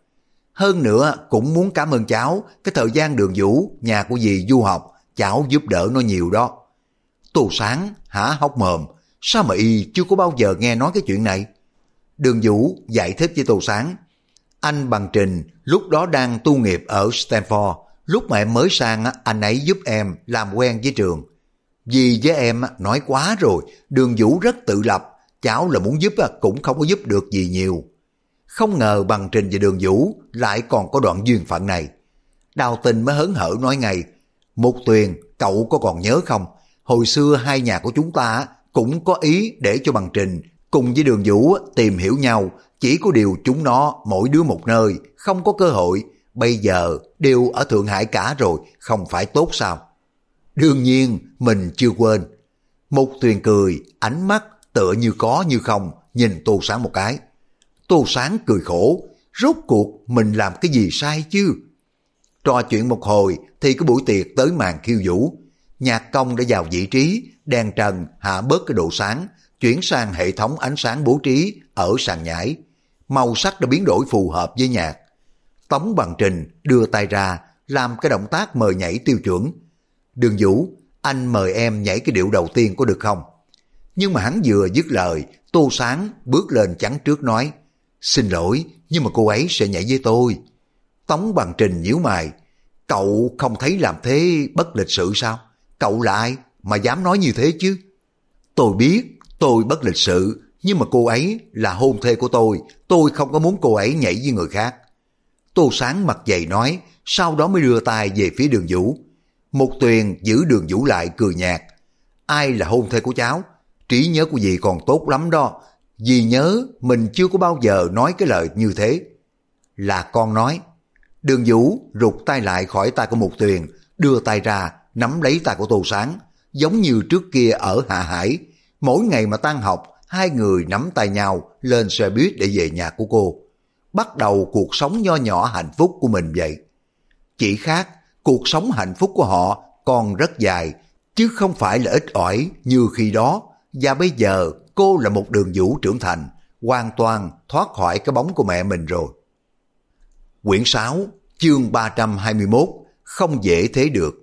Hơn nữa cũng muốn cảm ơn cháu, cái thời gian Đường Vũ, nhà của dì du học, cháu giúp đỡ nó nhiều đó. Tô Sáng há hốc mồm, sao mà y chưa có bao giờ nghe nói cái chuyện này? Đường Vũ giải thích với Tô Sáng, anh Bằng Trình lúc đó đang tu nghiệp ở Stanford, lúc mà em mới sang anh ấy giúp em làm quen với trường. Vì với em nói quá rồi, Đường Vũ rất tự lập, cháu là muốn giúp cũng không có giúp được gì nhiều. Không ngờ Bằng Trình và Đường Vũ lại còn có đoạn duyên phận này. Đào Tình mới hớn hở nói ngay, Mục Tuyền, cậu có còn nhớ không? Hồi xưa hai nhà của chúng ta cũng có ý để cho Bằng Trình cùng với Đường Vũ tìm hiểu nhau, chỉ có điều chúng nó mỗi đứa một nơi, không có cơ hội, bây giờ đều ở Thượng Hải cả rồi, không phải tốt sao? Đương nhiên mình chưa quên. Mục Tuyền cười, ánh mắt tựa như có như không, nhìn Tô Sáng một cái. Tô Sáng cười khổ, rốt cuộc mình làm cái gì sai chứ? Trò chuyện một hồi thì cái buổi tiệc tới màn khiêu vũ. Nhạc công đã vào vị trí, đèn trần hạ bớt cái độ sáng, chuyển sang hệ thống ánh sáng bố trí ở sàn nhảy. Màu sắc đã biến đổi phù hợp với nhạc. Tống Bằng Trình đưa tay ra, làm cái động tác mời nhảy tiêu chuẩn. Đường Vũ, anh mời em nhảy cái điệu đầu tiên có được không? Nhưng mà hắn vừa dứt lời, Tô Sáng bước lên chắn trước nói, xin lỗi, nhưng mà cô ấy sẽ nhảy với tôi. Tống Bằng Trình nhíu mày, cậu không thấy làm thế bất lịch sự sao? Cậu là ai mà dám nói như thế chứ? Tôi biết tôi bất lịch sự, nhưng mà cô ấy là hôn thê của tôi không có muốn cô ấy nhảy với người khác. Tô Sáng mặt dày nói, sau đó mới đưa tay về phía Đường Vũ. Mục Tuyền giữ Đường Vũ lại cười nhạt, ai là hôn thê của cháu? Trí nhớ của dì còn tốt lắm đó, dì nhớ mình chưa có bao giờ nói cái lời như thế. Là con nói. Đường Vũ rụt tay lại khỏi tay của Mục Tuyền, đưa tay ra nắm lấy tay của Tô Sáng, giống như trước kia ở Hạ Hải. Mỗi ngày mà tan học, hai người nắm tay nhau lên xe buýt để về nhà của cô, bắt đầu cuộc sống nho nhỏ hạnh phúc của mình vậy. Chỉ khác, cuộc sống hạnh phúc của họ còn rất dài, chứ không phải là ít ỏi như khi đó. Và bây giờ cô là một Đường Vũ trưởng thành, hoàn toàn thoát khỏi cái bóng của mẹ mình rồi. Quyển 6, chương 321, không dễ thế được.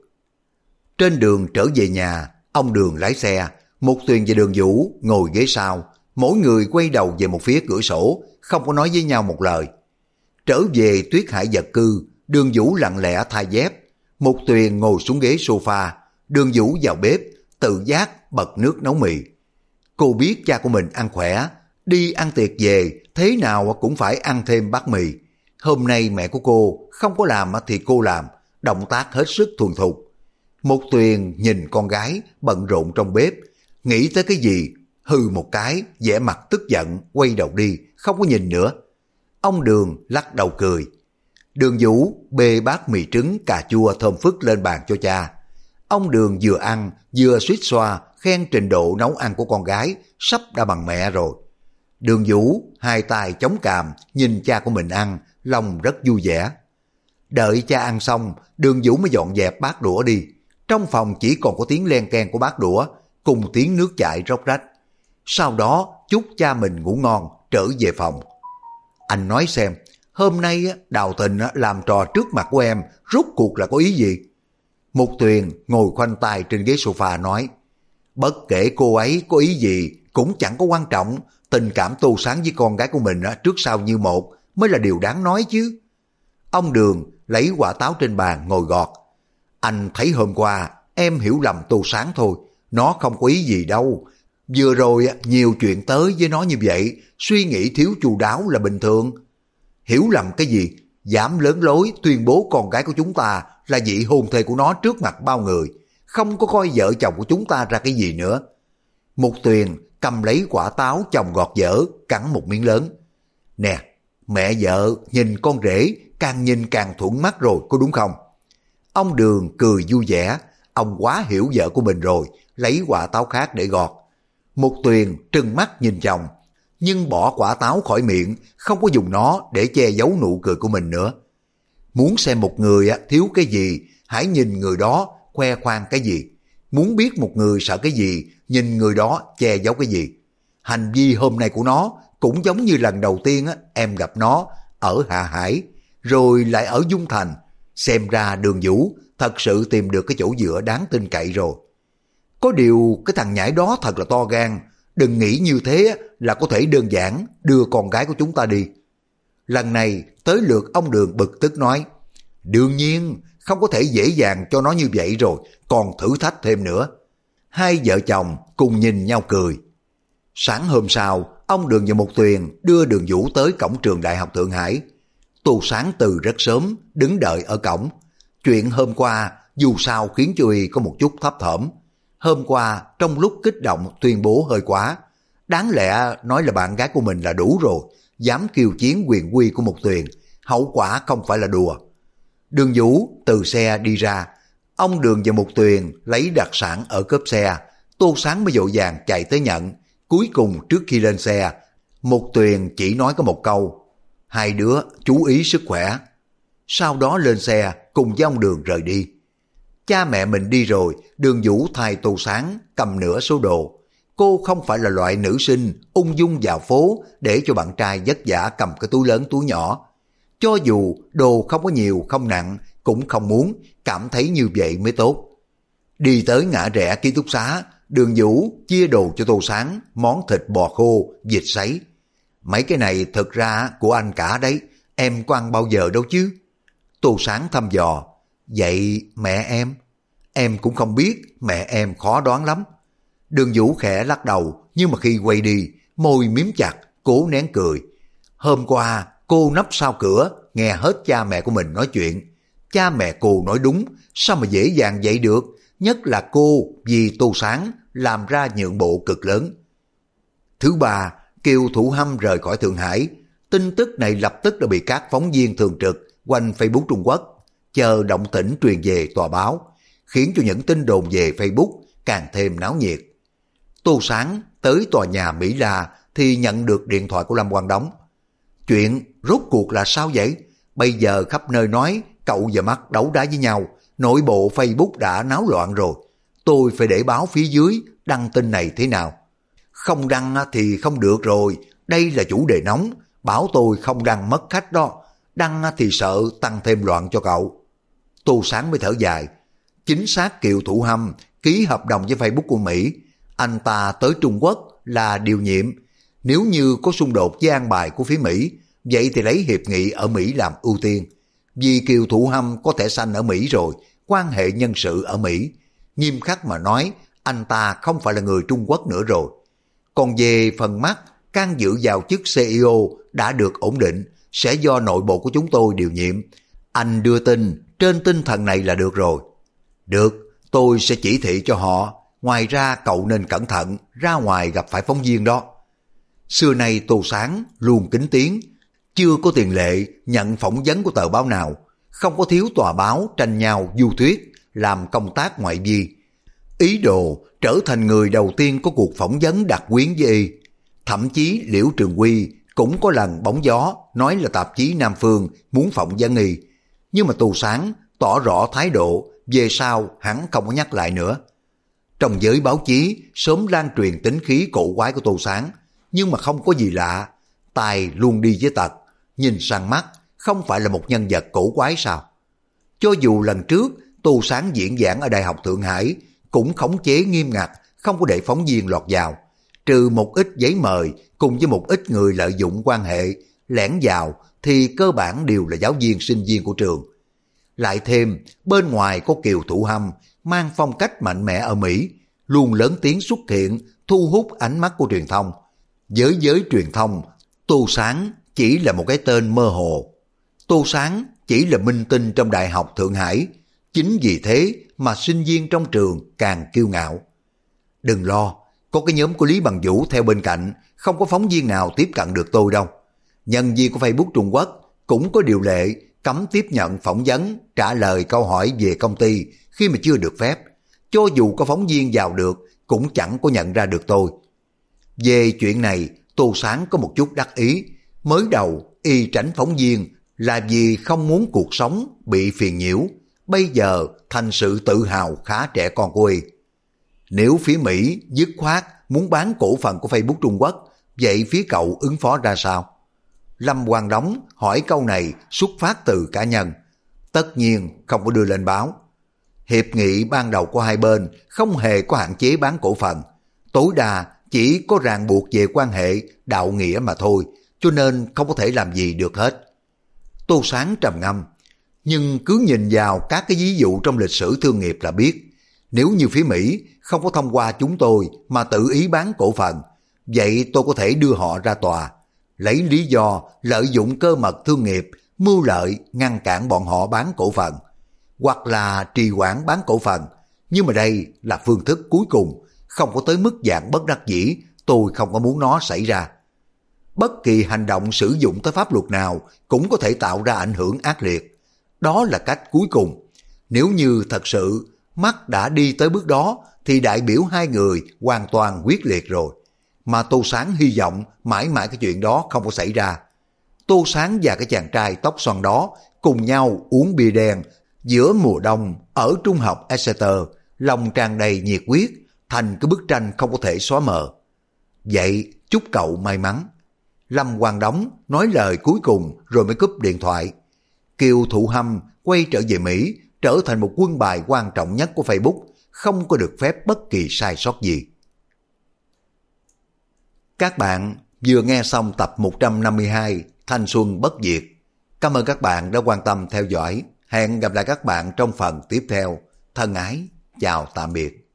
Trên đường trở về nhà, ông Đường lái xe, Mục Tuyền và Đường Vũ ngồi ghế sau, mỗi người quay đầu về một phía cửa sổ, không có nói với nhau một lời. Trở về Tuyết Hải Vật Cư, Đường Vũ lặng lẽ thay dép, Mục Tuyền ngồi xuống ghế sofa, Đường Vũ vào bếp, tự giác bật nước nấu mì. Cô biết cha của mình ăn khỏe, đi ăn tiệc về, thế nào cũng phải ăn thêm bát mì. Hôm nay mẹ của cô không có làm thì cô làm, động tác hết sức thuần thục. Mục Tuyền nhìn con gái bận rộn trong bếp, nghĩ tới cái gì, hừ một cái, vẻ mặt tức giận, quay đầu đi, không có nhìn nữa. Ông Đường lắc đầu cười. Đường Vũ bê bát mì trứng cà chua thơm phức lên bàn cho cha. Ông Đường vừa ăn, vừa suýt xoa, khen trình độ nấu ăn của con gái, sắp đã bằng mẹ rồi. Đường Vũ hai tay chống cằm, nhìn cha của mình ăn, lòng rất vui vẻ. Đợi cha ăn xong, Đường Vũ mới dọn dẹp bát đũa đi. Trong phòng chỉ còn có tiếng len keng của bát đũa, cùng tiếng nước chảy róc rách. Sau đó chúc cha mình ngủ ngon, trở về phòng. Anh nói xem, hôm nay Đào Tình làm trò trước mặt của em, rốt cuộc là có ý gì? Mục Tuyền ngồi khoanh tay trên ghế sofa nói, bất kể cô ấy có ý gì cũng chẳng có quan trọng, tình cảm Tô Sáng với con gái của mình trước sau như một mới là điều đáng nói chứ. Ông Đường lấy quả táo trên bàn ngồi gọt. Anh thấy hôm qua em hiểu lầm Tô Sáng thôi, nó không có ý gì đâu. Vừa rồi nhiều chuyện tới với nó như vậy, suy nghĩ thiếu chu đáo là bình thường. Hiểu lầm cái gì? Dám lớn lối tuyên bố con gái của chúng ta là vị hôn thê của nó trước mặt bao người, không có coi vợ chồng của chúng ta ra cái gì nữa. Mục Tuyền cầm lấy quả táo chồng gọt dở, cắn một miếng lớn. Nè, mẹ vợ nhìn con rể càng nhìn càng thuận mắt rồi, có đúng không? Ông Đường cười vui vẻ, ông quá hiểu vợ của mình rồi, lấy quả táo khác để gọt. Mục Tuyền trừng mắt nhìn chồng, nhưng bỏ quả táo khỏi miệng, không có dùng nó để che giấu nụ cười của mình nữa. Muốn xem một người thiếu cái gì, hãy nhìn người đó khoe khoang cái gì. Muốn biết một người sợ cái gì, nhìn người đó che giấu cái gì. Hành vi hôm nay của nó cũng giống như lần đầu tiên em gặp nó ở Hạ Hải. rồi lại ở Dung Thành. Xem ra Đường Vũ thật sự tìm được cái chỗ dựa đáng tin cậy rồi. Có điều cái thằng nhãi đó thật là to gan, đừng nghĩ như thế là có thể đơn giản đưa con gái của chúng ta đi. Lần này tới lượt ông Đường bực tức nói, đương nhiên không có thể dễ dàng cho nó như vậy rồi, còn thử thách thêm nữa. Hai vợ chồng cùng nhìn nhau cười. Sáng hôm sau, ông Đường và Một Tuyền đưa Đường Vũ tới cổng trường Đại học Thượng Hải. Tô Sáng từ rất sớm đứng đợi ở cổng. Chuyện hôm qua dù sao khiến cho y có một chút thấp thỏm. Hôm qua trong lúc kích động tuyên bố hơi quá. Đáng lẽ nói là bạn gái của mình là đủ rồi, dám kiêu chiến quyền uy của Một Tuyền, hậu quả không phải là đùa. Đường Vũ từ xe đi ra, ông Đường và Một Tuyền lấy đặc sản ở cốp xe. Tô Sáng mới vội vàng chạy tới nhận. Cuối cùng trước khi lên xe, Một Tuyền chỉ nói có một câu, hai đứa chú ý sức khỏe. Sau đó lên xe cùng với ông Đường rời đi. Cha mẹ mình đi rồi, Đường Vũ thay Tô Sáng cầm nửa số đồ. Cô không phải là loại nữ sinh ung dung vào phố để cho bạn trai vất vả cầm cái túi lớn túi nhỏ. Cho dù đồ không có nhiều không nặng, cũng không muốn, cảm thấy như vậy mới tốt. Đi tới ngã rẽ ký túc xá, Đường Vũ chia đồ cho Tô Sáng, món thịt bò khô, vịt sấy. Mấy cái này thực ra của anh cả đấy, em có ăn bao giờ đâu chứ. Tô Sáng thăm dò, vậy mẹ em cũng không biết, mẹ em khó đoán lắm. Đường Vũ khẽ lắc đầu, nhưng mà khi quay đi, môi miếm chặt, cố nén cười. Hôm qua, cô nấp sau cửa, nghe hết cha mẹ của mình nói chuyện. Cha mẹ cô nói đúng, sao mà dễ dàng vậy được, nhất là cô vì Tô Sáng làm ra nhượng bộ cực lớn. Thứ ba, Kiều Thụ Hâm rời khỏi Thượng Hải. Tin tức này lập tức đã bị các phóng viên thường trực quanh Facebook Trung Quốc chờ động tĩnh truyền về tòa báo, khiến cho những tin đồn về Facebook càng thêm náo nhiệt. Tô Sáng tới tòa nhà Mỹ La thì nhận được điện thoại của Lâm Quang Đống. Chuyện rốt cuộc là sao vậy? Bây giờ khắp nơi nói cậu và Mắt đấu đá với nhau, nội bộ Facebook đã náo loạn rồi. Tôi phải để báo phía dưới đăng tin này thế nào? Không đăng thì không được rồi, đây là chủ đề nóng, bảo tôi không đăng mất khách đó, đăng thì sợ tăng thêm loạn cho cậu. Tô Sáng mới thở dài, chính xác Kiều Thụ Hâm ký hợp đồng với Facebook của Mỹ, anh ta tới Trung Quốc là điều nhiệm, nếu như có xung đột với an bài của phía Mỹ, vậy thì lấy hiệp nghị ở Mỹ làm ưu tiên. Vì Kiều Thụ Hâm có thẻ xanh ở Mỹ rồi, quan hệ nhân sự ở Mỹ, nghiêm khắc mà nói, anh ta không phải là người Trung Quốc nữa rồi. Còn về phần Mắt, can dự vào chức CEO đã được ổn định, sẽ do nội bộ của chúng tôi điều nhiệm. Anh đưa tin, trên tinh thần này là được rồi. Được, tôi sẽ chỉ thị cho họ. Ngoài ra cậu nên cẩn thận, ra ngoài gặp phải phóng viên đó. Xưa nay Tô Sáng luôn kính tiếng, chưa có tiền lệ nhận phỏng vấn của tờ báo nào, không có thiếu tòa báo tranh nhau du thuyết, làm công tác ngoại vi. Ý đồ trở thành người đầu tiên có cuộc phỏng vấn đặc quyến với y. Thậm chí Liễu Trường Quy cũng có lần bóng gió nói là tạp chí Nam Phương muốn phỏng vấn y. Nhưng mà Tô Sáng tỏ rõ thái độ, về sau hắn không có nhắc lại nữa. Trong giới báo chí sớm lan truyền tính khí cổ quái của Tô Sáng, nhưng mà không có gì lạ, tài luôn đi với tật, nhìn sang Mắt không phải là một nhân vật cổ quái sao? Cho dù lần trước Tô Sáng diễn giảng ở Đại học Thượng Hải cũng khống chế nghiêm ngặt, không có để phóng viên lọt vào, trừ một ít giấy mời cùng với một ít người lợi dụng quan hệ lẻn vào thì cơ bản đều là giáo viên sinh viên của trường. Lại thêm bên ngoài có Kiều Thụ Hâm mang phong cách mạnh mẽ ở Mỹ, luôn lớn tiếng xuất hiện, thu hút ánh mắt của truyền thông. Với giới truyền thông, Tô Sáng chỉ là một cái tên mơ hồ. Tô Sáng chỉ là minh tinh trong Đại học Thượng Hải. Chính vì thế mà sinh viên trong trường càng kiêu ngạo. Đừng lo, có cái nhóm của Lý Bằng Vũ theo bên cạnh, không có phóng viên nào tiếp cận được tôi đâu. Nhân viên của Facebook Trung Quốc cũng có điều lệ cấm tiếp nhận phỏng vấn, trả lời câu hỏi về công ty khi mà chưa được phép. Cho dù có phóng viên vào được, cũng chẳng có nhận ra được tôi. Về chuyện này, Tô Sáng có một chút đắc ý. Mới đầu, y tránh phóng viên là vì không muốn cuộc sống bị phiền nhiễu. Bây giờ thành sự tự hào khá trẻ con của y. Nếu phía Mỹ dứt khoát muốn bán cổ phần của Facebook Trung Quốc, vậy phía cậu ứng phó ra sao? Lâm Quang Đống hỏi câu này xuất phát từ cá nhân, tất nhiên không có đưa lên báo. Hiệp nghị ban đầu của hai bên không hề có hạn chế bán cổ phần, tối đa chỉ có ràng buộc về quan hệ đạo nghĩa mà thôi, cho nên không có thể làm gì được hết. Tô Sáng trầm ngâm, nhưng cứ nhìn vào các cái ví dụ trong lịch sử thương nghiệp là biết, nếu như phía Mỹ không có thông qua chúng tôi mà tự ý bán cổ phần, vậy tôi có thể đưa họ ra tòa, lấy lý do lợi dụng cơ mật thương nghiệp, mưu lợi ngăn cản bọn họ bán cổ phần, hoặc là trì hoãn bán cổ phần. Nhưng mà đây là phương thức cuối cùng, không có tới mức dạng bất đắc dĩ, tôi không có muốn nó xảy ra. Bất kỳ hành động sử dụng tới pháp luật nào cũng có thể tạo ra ảnh hưởng ác liệt. Đó là cách cuối cùng. Nếu như thật sự mắt đã đi tới bước đó thì đại biểu hai người hoàn toàn quyết liệt rồi. Mà Tô Sáng hy vọng mãi mãi cái chuyện đó không có xảy ra. Tô Sáng và cái chàng trai tóc xoăn đó cùng nhau uống bia đen giữa mùa đông ở trung học Exeter, lòng tràn đầy nhiệt huyết, thành cái bức tranh không có thể xóa mờ. Vậy chúc cậu may mắn. Lâm Quang Đống nói lời cuối cùng rồi mới cúp điện thoại. Kiều Thụ Hâm quay trở về Mỹ, trở thành một quân bài quan trọng nhất của Facebook, không có được phép bất kỳ sai sót gì. Các bạn vừa nghe xong tập 152 Thanh Xuân Bất Diệt. Cảm ơn các bạn đã quan tâm theo dõi. Hẹn gặp lại các bạn trong phần tiếp theo. Thân ái, chào tạm biệt.